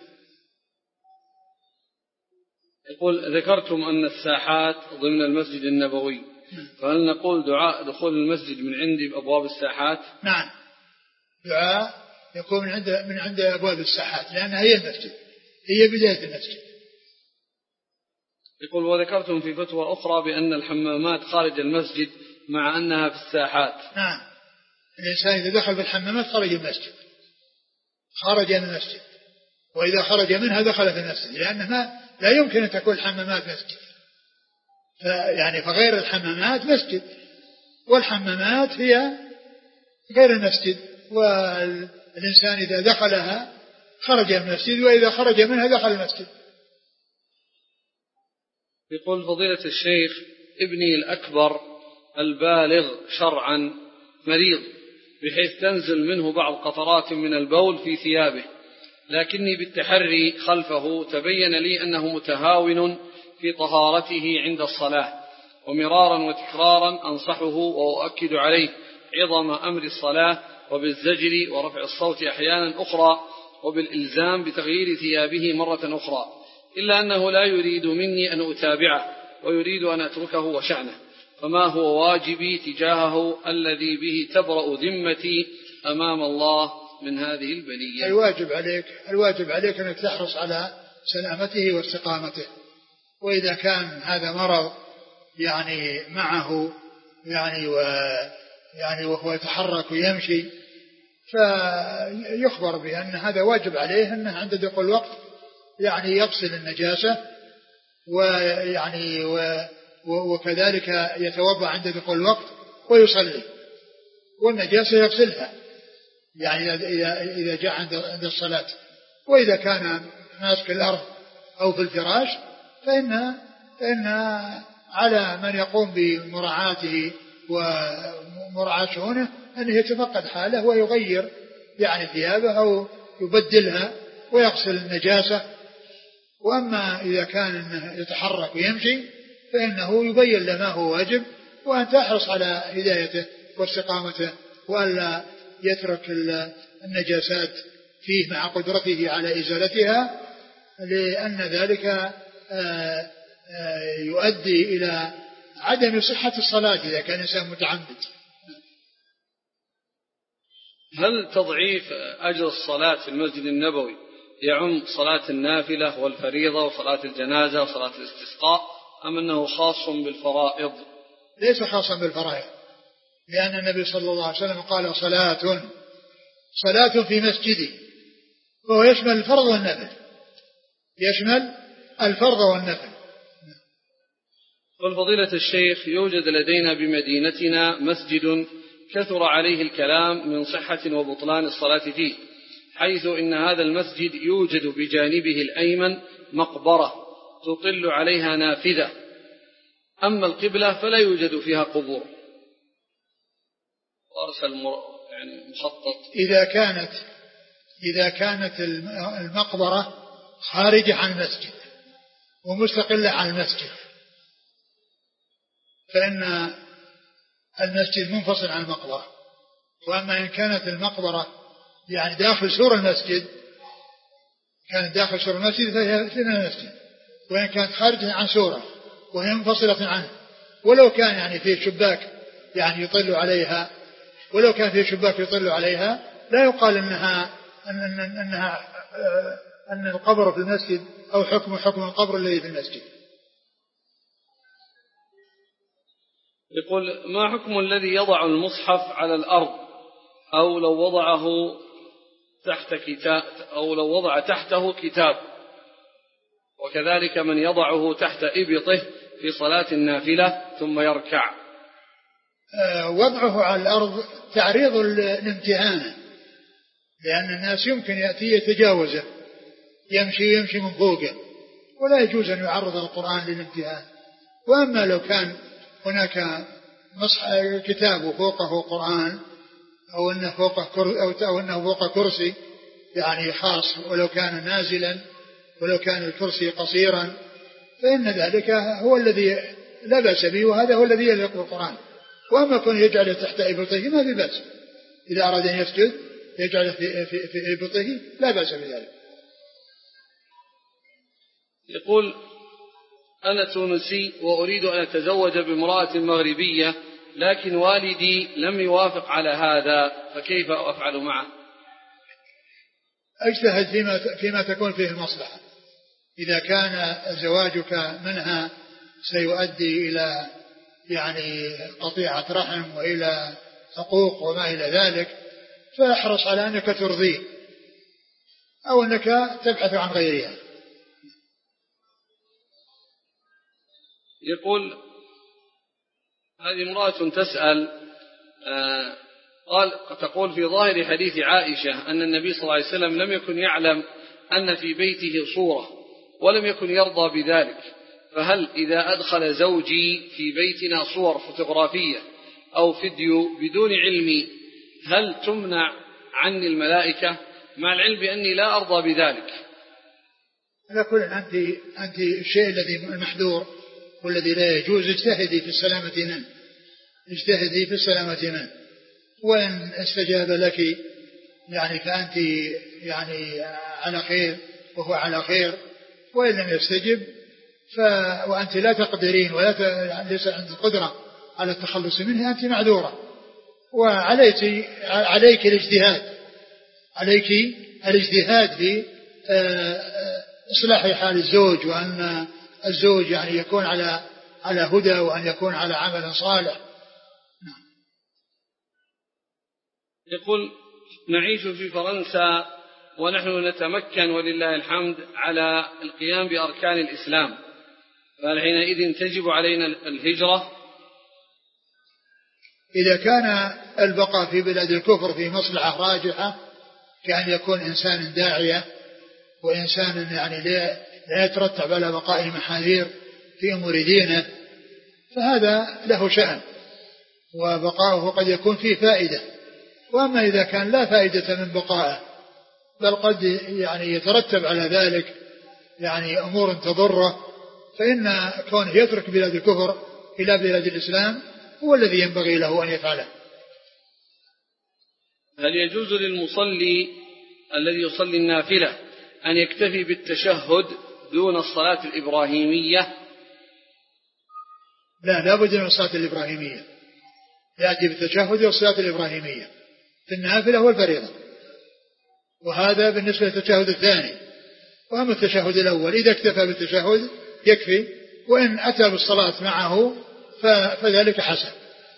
يقول: ذكرتم أن الساحات ضمن المسجد النبوي، فهل نقول دعاء دخول المسجد من عندي بأبواب الساحات؟ نعم، دعاء يكون من عند من عند أبواب الساحات، لأنها هي المسجد، هي بداية المسجد. يقول وذكرتم في فتوى أخرى بأن الحمامات خارج المسجد مع أنها في الساحات. نعم، الإنسان إذا دخل في الحمامات خرج المسجد، خرج من المسجد، وإذا خرج منها دخل في المسجد، لأنها لا يمكن أن تكون الحمامات مسجد، يعني فغير الحمامات مسجد، والحمامات هي غير المسجد، والإنسان إذا دخلها خرج من المسجد، وإذا خرج منها دخل المسجد. يقول فضيلة الشيخ ابني الأكبر البالغ شرعا مريض بحيث تنزل منه بعض قطرات من البول في ثيابه، لكني بالتحري خلفه تبين لي أنه متهاون في طهارته عند الصلاة، ومرارا وتكرارا أنصحه وأؤكد عليه عظم أمر الصلاة وبالزجر ورفع الصوت أحيانا أخرى وبالإلزام بتغيير ثيابه مرة أخرى، إلا أنه لا يريد مني أن أتابعه ويريد أن أتركه وشأنه، فما هو واجبي تجاهه الذي به تبرأ ذمتي أمام الله من هذه البلية؟ الواجب عليك الواجب عليك أنك تحرص على سلامته واستقامته، وإذا كان هذا مرض يعني معه يعني و يعني وهو يتحرك ويمشي، فيخبر بأن هذا واجب عليه أنه عند دخول الوقت يعني يغسل النجاسة، ويعني و وكذلك يتوضأ عند دخول الوقت ويصلي، والنجاسة يغسلها يعني إذا جاء عند الصلاة. وإذا كان ماسك الأرض أو في الفراش فإن فإن على من يقوم بمراعاته ومراعاة شؤونه أنه يتفقد حاله ويغير يعني ثيابه أو يبدلها ويغسل النجاسة. وأما إذا كان يتحرك ويمشي فإنه يبين له ما هو واجب، وأن تحرص على هدايته واستقامته، وألا يترك النجاسات فيه مع قدرته على إزالتها، لأن ذلك يؤدي إلى عدم صحة الصلاة إذا كان إنسان متعمد. هل تضعيف أجر الصلاة في المسجد النبوي يعم صلاة النافلة والفريضة وصلاة الجنازة وصلاة الاستسقاء، أم أنه خاص بالفرائض؟ ليس خاصا بالفرائض، لأن النبي صلى الله عليه وسلم قال صلاة صلاة في مسجدي، وهو يشمل الفرض والنفل، يشمل الفرض والنفل. والفضيلة الشيخ يوجد لدينا بمدينتنا مسجد كثر عليه الكلام من صحة وبطلان الصلاة فيه، حيث إن هذا المسجد يوجد بجانبه الأيمن مقبرة تطل عليها نافذة، أما القبلة فلا يوجد فيها قبور، وأرسل يعني مخطط. إذا كانت إذا كانت المقبرة خارجة عن المسجد ومستقلة عن المسجد فإن المسجد منفصل عن المقبرة، وأما إن كانت المقبرة يعني داخل سور المسجد كانت داخل سور المسجد فهي في المسجد، وإن كانت خارجة عن سوره وهي منفصلة عنه، ولو كان يعني في شباك يعني يطل عليها ولو كان في شباك يطل عليها لا يقال أنها أن أنها أن القبر في المسجد أو حكم حكم القبر الذي في المسجد. يقول ما حكم الذي يضع المصحف على الأرض أو لو وضعه تحت كتاب أو لو وضع تحته كتاب، وكذلك من يضعه تحت إبطه في صلاة النافلة ثم يركع؟ أه وضعه على الأرض تعريض الامتهان، لأن الناس يمكن يأتي يتجاوزه يمشي يمشي من فوقه، ولا يجوز أن يعرض القرآن للامتهان. وأما لو كان هناك كتاب فوقه قرآن أو أنه فوقه أو أنه فوق كرسي يعني خاص، ولو كان نازلا ولو كان الكرسي قصيرا فإن ذلك هو الذي لا بأس به، وهذا هو الذي يليق بالقرآن. وأما كون يجعل تحت إبطه ما في بأس، إذا أراد أن يسجد يجعل في, في, في إبطه لا بأس بذلك. يقول أنا تونسي وأريد أن أتزوج بامرأة مغربية، لكن والدي لم يوافق على هذا، فكيف أفعل معه؟ اجتهد فيما, فيما تكون فيه المصلحة، إذا كان زواجك منها سيؤدي إلى يعني قطيعة رحم وإلى حقوق وما إلى ذلك فاحرص على أنك ترضيه أو أنك تبحث عن غيرها. يقول هذه امرأة تسأل آه قال تقول في ظاهر حديث عائشة أن النبي صلى الله عليه وسلم لم يكن يعلم أن في بيته صورة ولم يكن يرضى بذلك، فهل إذا أدخل زوجي في بيتنا صور فوتوغرافية أو فيديو بدون علمي هل تمنع عني الملائكة مع العلم بأني لا أرضى بذلك؟ على كل أنت أنت الشيء الذي المحذور والذي لا يجوز اجتهدي في السلامة منه، اجتهدي في السلامة منه، وإن استجاب لك يعني فأنت يعني على خير وهو على خير، وإن لم يستجب ف... وأنت لا تقدرين ولا ت... ليس عندك قدرة على التخلص منه أنت معذورة، وعليك عليك الاجتهاد عليك الاجتهاد في إصلاح حال الزوج، وأن الزوج يعني يكون على على هدى وأن يكون على عمل صالح. نعم. يقول نعيش في فرنسا ونحن نتمكن ولله الحمد على القيام بأركان الإسلام، فهل حينئذ تجب علينا الهجرة؟ إذا كان البقاء في بلاد الكفر في مصلحة راجحة كأن يكون إنسان داعية وإنسان يعني لا يترتب على بقاء محاذير في أمور دينه فهذا له شأن وبقاؤه قد يكون فيه فائدة. وأما إذا كان لا فائدة من بقائه بل قد يعني يترتب على ذلك يعني أمور تضره فإن كونه يترك بلاد الكفر إلى بلاد الإسلام هو الذي ينبغي له أن يفعله. هل يجوز للمصلي الذي يصلي النافلة أن يكتفي بالتشهد دون الصلاة الإبراهيمية؟ لا لا بد من الصلاة الإبراهيمية، يأتي بالتشهد والصلاة الإبراهيمية في النافلة والفريضة، وهذا بالنسبة للتشهد الثاني. وأما التشهد الأول إذا اكتفى بالتشهد يكفي، وإن أتى بالصلاة معه فذلك حسن.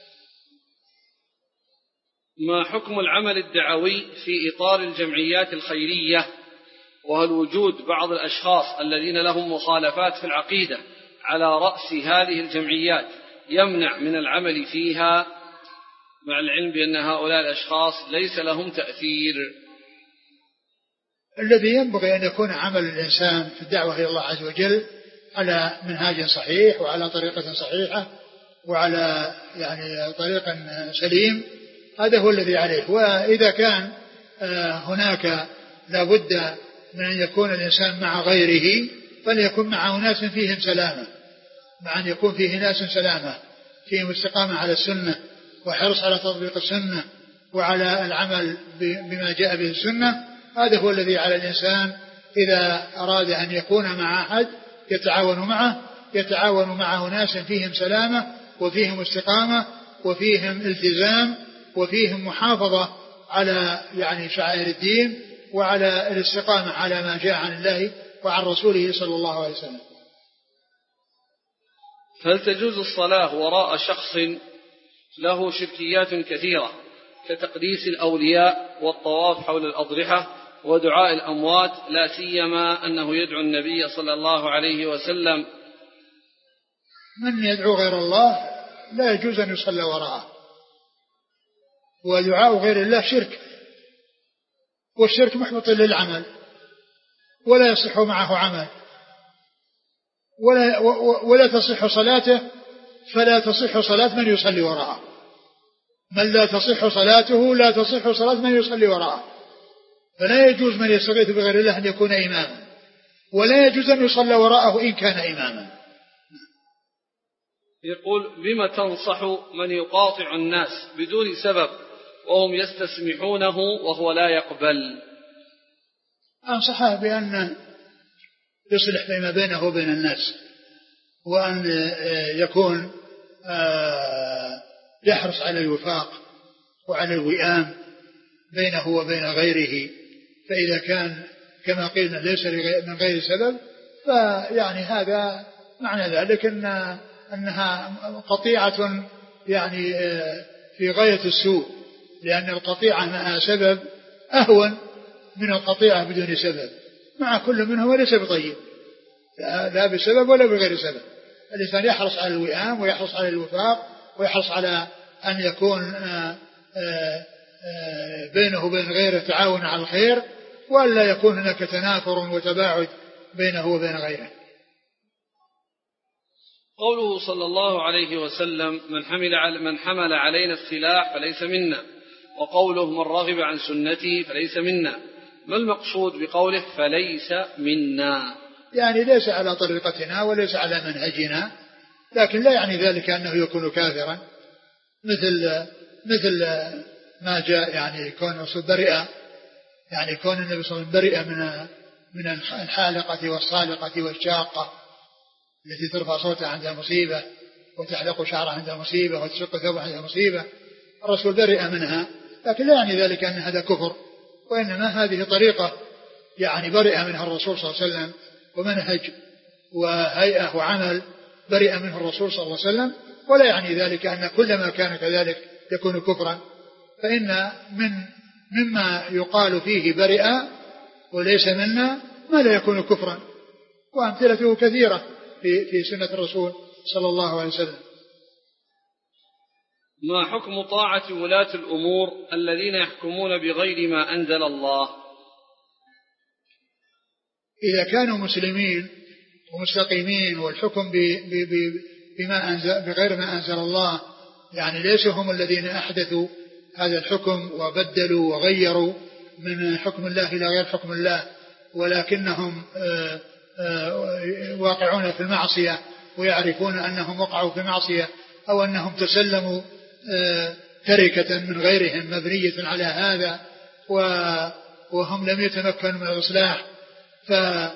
ما حكم العمل الدعوي في إطار الجمعيات الخيرية؟ وهل وجود بعض الأشخاص الذين لهم مخالفات في العقيدة على رأس هذه الجمعيات يمنع من العمل فيها مع العلم بأن هؤلاء الأشخاص ليس لهم تأثير؟ الذي ينبغي أن يكون عمل الإنسان في الدعوة إلى الله عز وجل على منهاج صحيح وعلى طريقة صحيحة وعلى يعني طريق سليم، هذا هو الذي عليه. وإذا كان هناك لابد من أن يكون الإنسان مع غيره فليكن مع ناس فيهم سلامة، مع أن يكون فيه ناس سلامة فيهم استقامة على السنة وحرص على تطبيق السنة وعلى العمل بما جاء به السنة. هذا هو الذي على الإنسان إذا أراد أن يكون مع أحد يتعاون معه يتعاون مع ناس فيهم سلامة وفيهم استقامة وفيهم التزام وفيهم محافظة على يعني شعائر الدين وعلى الاستقامة على ما جاء عن الله وعن رسوله صلى الله عليه وسلم. هل تجوز الصلاة وراء شخص له شركيات كثيرة كتقديس الأولياء والطواف حول الأضرحة ودعاء الأموات، لا سيما أنه يدعو النبي صلى الله عليه وسلم؟ من يدعو غير الله لا يجوز أن يصلى وراءه، ودعاء غير الله شرك، والشرك محبط للعمل ولا يصح معه عمل ولا, ولا تصح صلاته، فلا تصح صلاة من يصلي وراءه. من لا تصح صلاته لا تصح صلاة من يصلي وراءه. فلا يجوز من يستغيث بغير الله أن يكون إماما، ولا يجوز أن يصلى وراءه إن كان إماما. يقول بما تنصح من يقاطع الناس بدون سبب وهم يستسمحونه وهو لا يقبل؟ أنصحه بأن يصلح فيما بينه وبين الناس، وأن يكون يحرص على الوفاق وعلى الوئام بينه وبين غيره. فإذا كان كما قلنا ليس من غير سبب فيعني هذا معنى ذلك أن أنها قطيعة يعني في غاية السوء، لأن القطيعة مع سبب أهون من القطيعة بدون سبب، مع كل منهما ليس بطيب، لا بسبب ولا بغير سبب. الإنسان يحرص على الوئام ويحرص على الوفاق ويحرص على أن يكون بينه وبين غيره تعاون على الخير، وألا يكون هناك تنافر وتباعد بينه وبين غيره. قوله صلى الله عليه وسلم من حمل, من حمل علينا السلاح فليس منا، وقوله من رغب عن سنتي فليس منا، ما المقصود بقوله فليس منا؟ يعني ليس على طريقتنا وليس على منهجنا، لكن لا يعني ذلك أنه يكون كافرا، مثل مثل ما جاء يعني كون الرسول برئ، يعني كون النبي صلى الله عليه وسلم برئ من من الحالقة والصالقة والشاقة التي ترفع صوتها عندها مصيبة وتحلق شعرها عندها مصيبة وتشق ثوبها عندها مصيبة، الرسول برئ منها، لكن لا يعني ذلك أن هذا كفر، وإنما هذه طريقة يعني برئ منها الرسول صلى الله عليه وسلم، ومنهج وهيئة وعمل برئ منه الرسول صلى الله عليه وسلم، ولا يعني ذلك أن كل ما كان كذلك يكون كفرا، فإن من مما يقال فيه برئ وليس منا ما لا يكون كفرا، وأمثلته كثيرة في في سنة الرسول صلى الله عليه وسلم. ما حكم طاعة ولاة الأمور الذين يحكمون بغير ما أنزل الله؟ إذا كانوا مسلمين ومستقيمين والحكم بما أنزل بغير ما أنزل الله، يعني ليس هم الذين أحدثوا هذا الحكم وبدلوا وغيروا من حكم الله إلى غير حكم الله، ولكنهم آآ آآ واقعون في المعصية ويعرفون أنهم وقعوا في معصية، أو أنهم تسلموا تركة من غيرهم مبنية على هذا وهم لم يتمكنوا من الإصلاح، فالسمع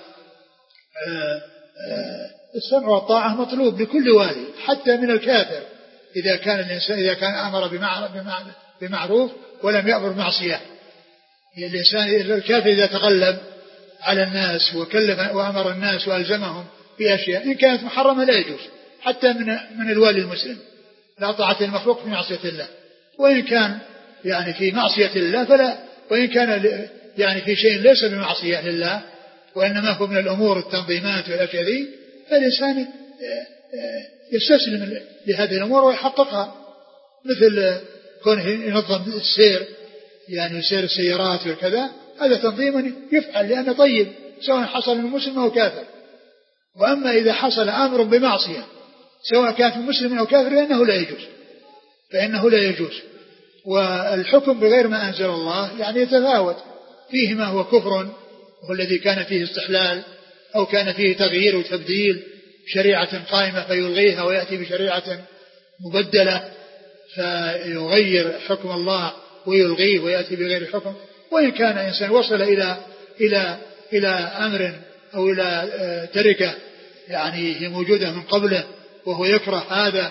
والطاعة مطلوب لكل والي حتى من الكافر، إذا كان الإنسان إذا كان أمر بمعروف ولم يأمر بمعصية. الإنسان الكافر إذا تغلب على الناس وكلف وأمر الناس وألزمهم بأشياء إن كانت محرمة لا يجوز، حتى من من الوالي المسلم، لا طاعة المخلوق في معصية الله، وإن كان يعني في معصية الله فلا، وإن كان يعني في شيء ليس بمعصية لله وإنما هو من الأمور التنظيمات والأشياء ذي، فالإنسان يستسلم لهذه الأمور ويحققها، مثل كونه ينظم السير، يعني سير السيارات وكذا، هذا تنظيم يفعل لأنه طيب سواء حصل من مسلم أو كافر. وأما إذا حصل أمر بمعصية سواء كان مسلم أو كافر فإنه لا يجوز فإنه لا يجوز والحكم بغير ما أنزل الله يعني يتفاوت، فيه ما هو كفر وهو الذي كان فيه استحلال أو كان فيه تغيير وتبديل شريعة قائمة فيلغيها ويأتي بشريعة مبدلة فيغير حكم الله ويلغيه ويأتي بغير حكم. وإن كان إنسان وصل إلى إلى إلى أمر أو إلى تركة يعني هي موجودة من قبله وهو يكره هذا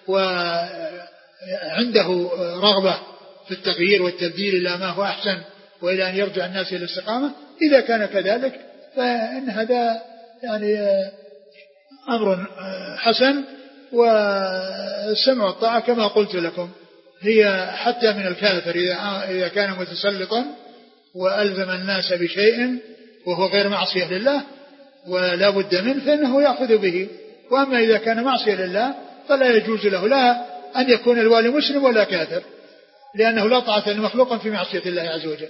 وعنده رغبة في التغيير والتبديل إلى ما هو أحسن وإلى أن يرجع الناس إلى الاستقامة، إذا كان كذلك فإن هذا يعني أمر حسن. والسمع والطاعة كما قلت لكم هي حتى من الكافر إذا كان متسلطا وألزم الناس بشيء وهو غير معصية لله ولا بد منه فإنه يأخذ به. وأما إذا كان معصية لله فلا يجوز له لا أن يكون الوالي مسلم ولا كافر، لأنه لا طاعة لمخلوق في معصية الله عز وجل.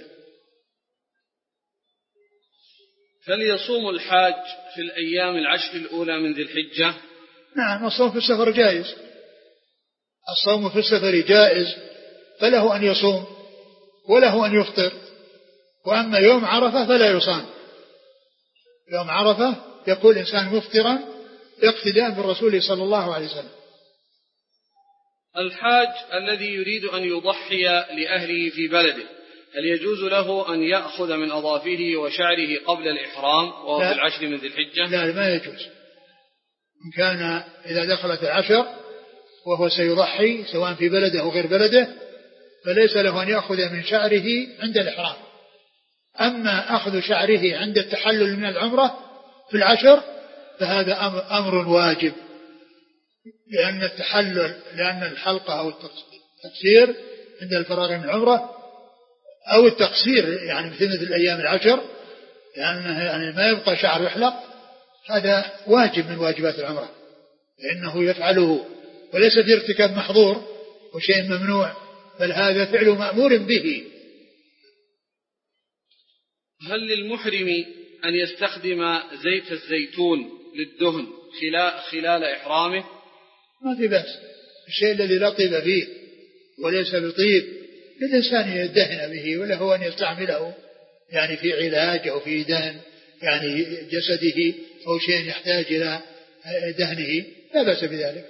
فليصوم الحاج في الأيام العشر الأولى من ذي الحجة؟ نعم، الصوم في السفر جائز، الصوم في السفر جائز، فله أن يصوم وله أن يفطر. وأما يوم عرفة فلا يصام، يوم عرفة يقول الإنسان مفطرا اقتداء بالرسول صلى الله عليه وسلم. الحاج الذي يريد أن يضحي لأهله في بلده هل يجوز له أن يأخذ من أظافره وشعره قبل الإحرام وهو في العشر من ذي الحجة؟ لا، ما يجوز. إن كان إذا دخلت العشر وهو سيضحي سواء في بلده أو غير بلده فليس له أن يأخذ من شعره عند الإحرام. أما أخذ شعره عند التحلل من العمرة في العشر فهذا أمر واجب، لأن التحلل لأن الحلقة أو التقصير عند الفراغ من عمره أو التقصير يعني مثل مثل الأيام العشر لأنه يعني ما يبقى شعر يحلق، هذا واجب من واجبات العمرة لأنه يفعله وليس في ارتكاب محظور وشيء ممنوع، بل هذا فعل مأمور به. هل للمحرم أن يستخدم زيت الزيتون للدهن خلال إحرامه؟ ما في بأس، الشيء الذي لا طيب فيه وليس بطيب للإنسان يدهن به، ولا هو أن يستعمله يعني في علاج أو في دهن يعني جسده أو شيء يحتاج إلى دهنه، لا بأس بذلك.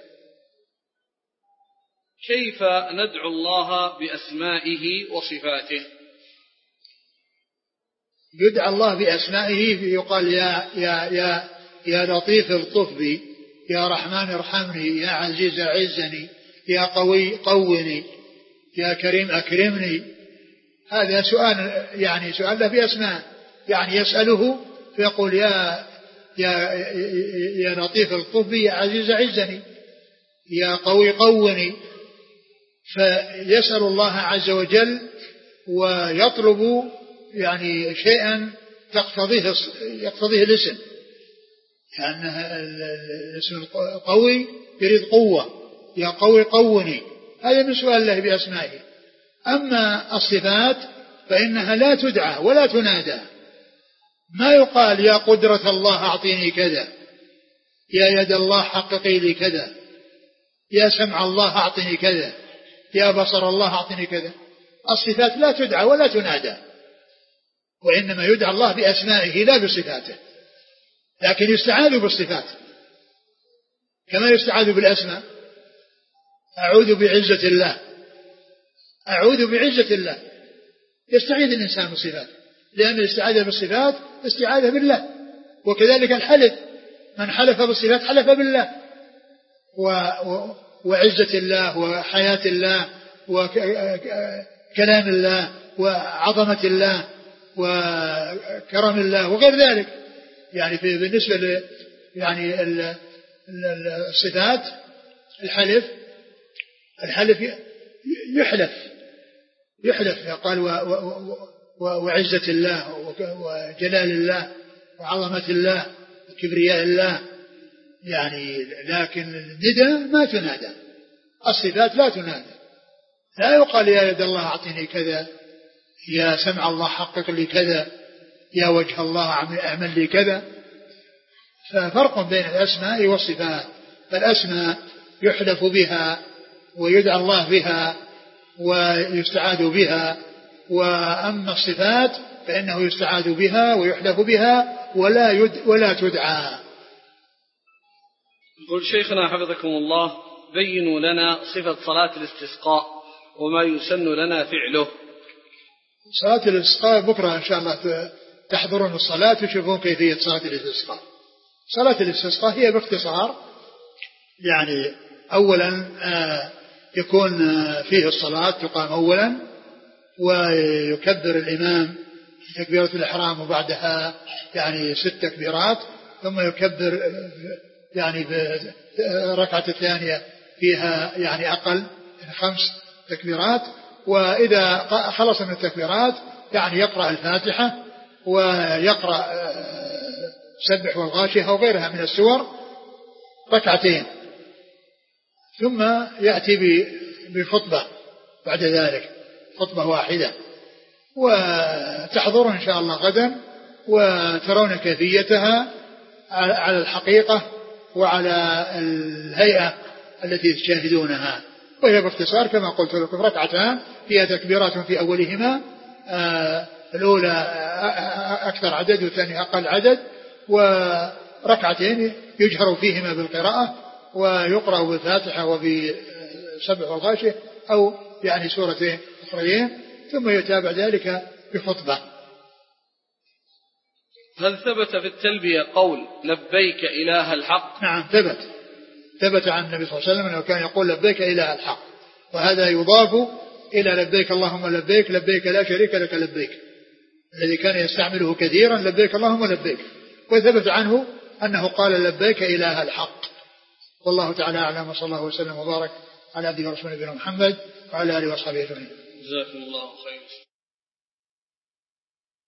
كيف ندعو الله بأسمائه وصفاته؟ يدعى الله بأسمائه يقال يا يا يا يا لطيف الطف بي، يا رحمن ارحمني، يا عزيز أعزني، يا قوي قوني، يا كريم أكرمني. هذا سؤال يعني سؤال له بأسماء، يعني يسأله فيقول يا يا يا لطيف الطف بي، يا عزيز أعزني، يا قوي قوني. فيسأل الله عز وجل ويطلب يعني شيئا تقتضيه يقتضيه الاسم، لأن الاسم القوي يريد قوة، يا قوي قوني، هذا من سؤال الله بأسمائه. أما الصفات فإنها لا تدعى ولا تنادى، ما يقال يا قدرة الله أعطيني كذا، يا يد الله حققي لي كذا، يا سمع الله أعطني كذا، يا بصر الله أعطني كذا. الصفات لا تدعى ولا تنادى، وإنما يدعى الله بأسمائه لا بصفاته، لكن يستعاذ بالصفات كما يستعاذ بالأسماء. أعوذ بعزة الله، أعوذ بعزة الله، يستعيذ الإنسان بالصفات، لأن الاستعاذة بالصفات استعاذة بالله. وكذلك الحلف، من حلف بالصفات حلف بالله، و... و... وعزة الله وحياة الله وكلام الله وعظمة الله وكرم الله وغير ذلك. يعني في بالنسبة ل يعني الصفات الحلف الحلف يحلف يحلف قال و و وعزة الله وجلال الله وعظمة الله وكبرياء الله يعني، لكن الندى ما تنادى، الصفات لا تنادى، لا يقال يا يد الله أعطني كذا، يا سمع الله حقق لي كذا، يا وجه الله أعمل لي كذا. ففرق بين الأسماء والصفات، فالأسماء يحلف بها ويدعى الله بها ويستعاذ بها، وأما الصفات فإنه يستعاذ بها ويحلف بها ولا يد ولا تدعى. يقول شيخنا حفظكم الله بينوا لنا صفة صلاة الاستسقاء وما يسن لنا فعله. صلاة الاستسقاء بكرة إن شاء الله تحضرون الصلاة تشوفون كيفية صلاة الاستسقاء. صلاة الاستسقاء هي باختصار يعني أولا يكون فيه الصلاة تقام أولا ويكبر الإمام تكبيرة الإحرام وبعدها يعني ست تكبيرات، ثم يكبر يعني بركعة الثانية فيها يعني أقل خمس تكبيرات، وإذا خلص من التكبيرات يعني يقرأ الفاتحة ويقرأ سبح والغاشية أو غيرها من السور ركعتين، ثم يأتي بخطبة بعد ذلك، خطبة واحدة، وتحضر إن شاء الله غدا وترون كيفيتها على الحقيقة وعلى الهيئة التي تشاهدونها. وهي باختصار كما قلت لكم ركعتان فيها تكبيرات في أولهما، آه الأولى أكثر عدد والثانية أقل عدد، وركعتين يجهر فيهما بالقراءة ويقرأ بالفاتحة وبسبع والغاشية أو يعني سورتين أخرين، ثم يتابع ذلك بخطبة. هل ثبت في التلبية قول لبيك إله الحق؟ نعم ثبت ثبت عن النبي صلى الله عليه وسلم أنه كان يقول لبيك إله الحق، وهذا يضاف إلى لبيك اللهم لبيك لبيك لا شريك لك لبيك الذي كان يستعمله كثيرا، لبيك اللهم لبيك. وثبت عنه أنه قال لبيك إله الحق. والله تعالى أعلم، وصلى الله وسلم وبارك على عبده ورسوله نبينا محمد وعلى آله وصحبه أجمعين. جزاكم الله خيرا.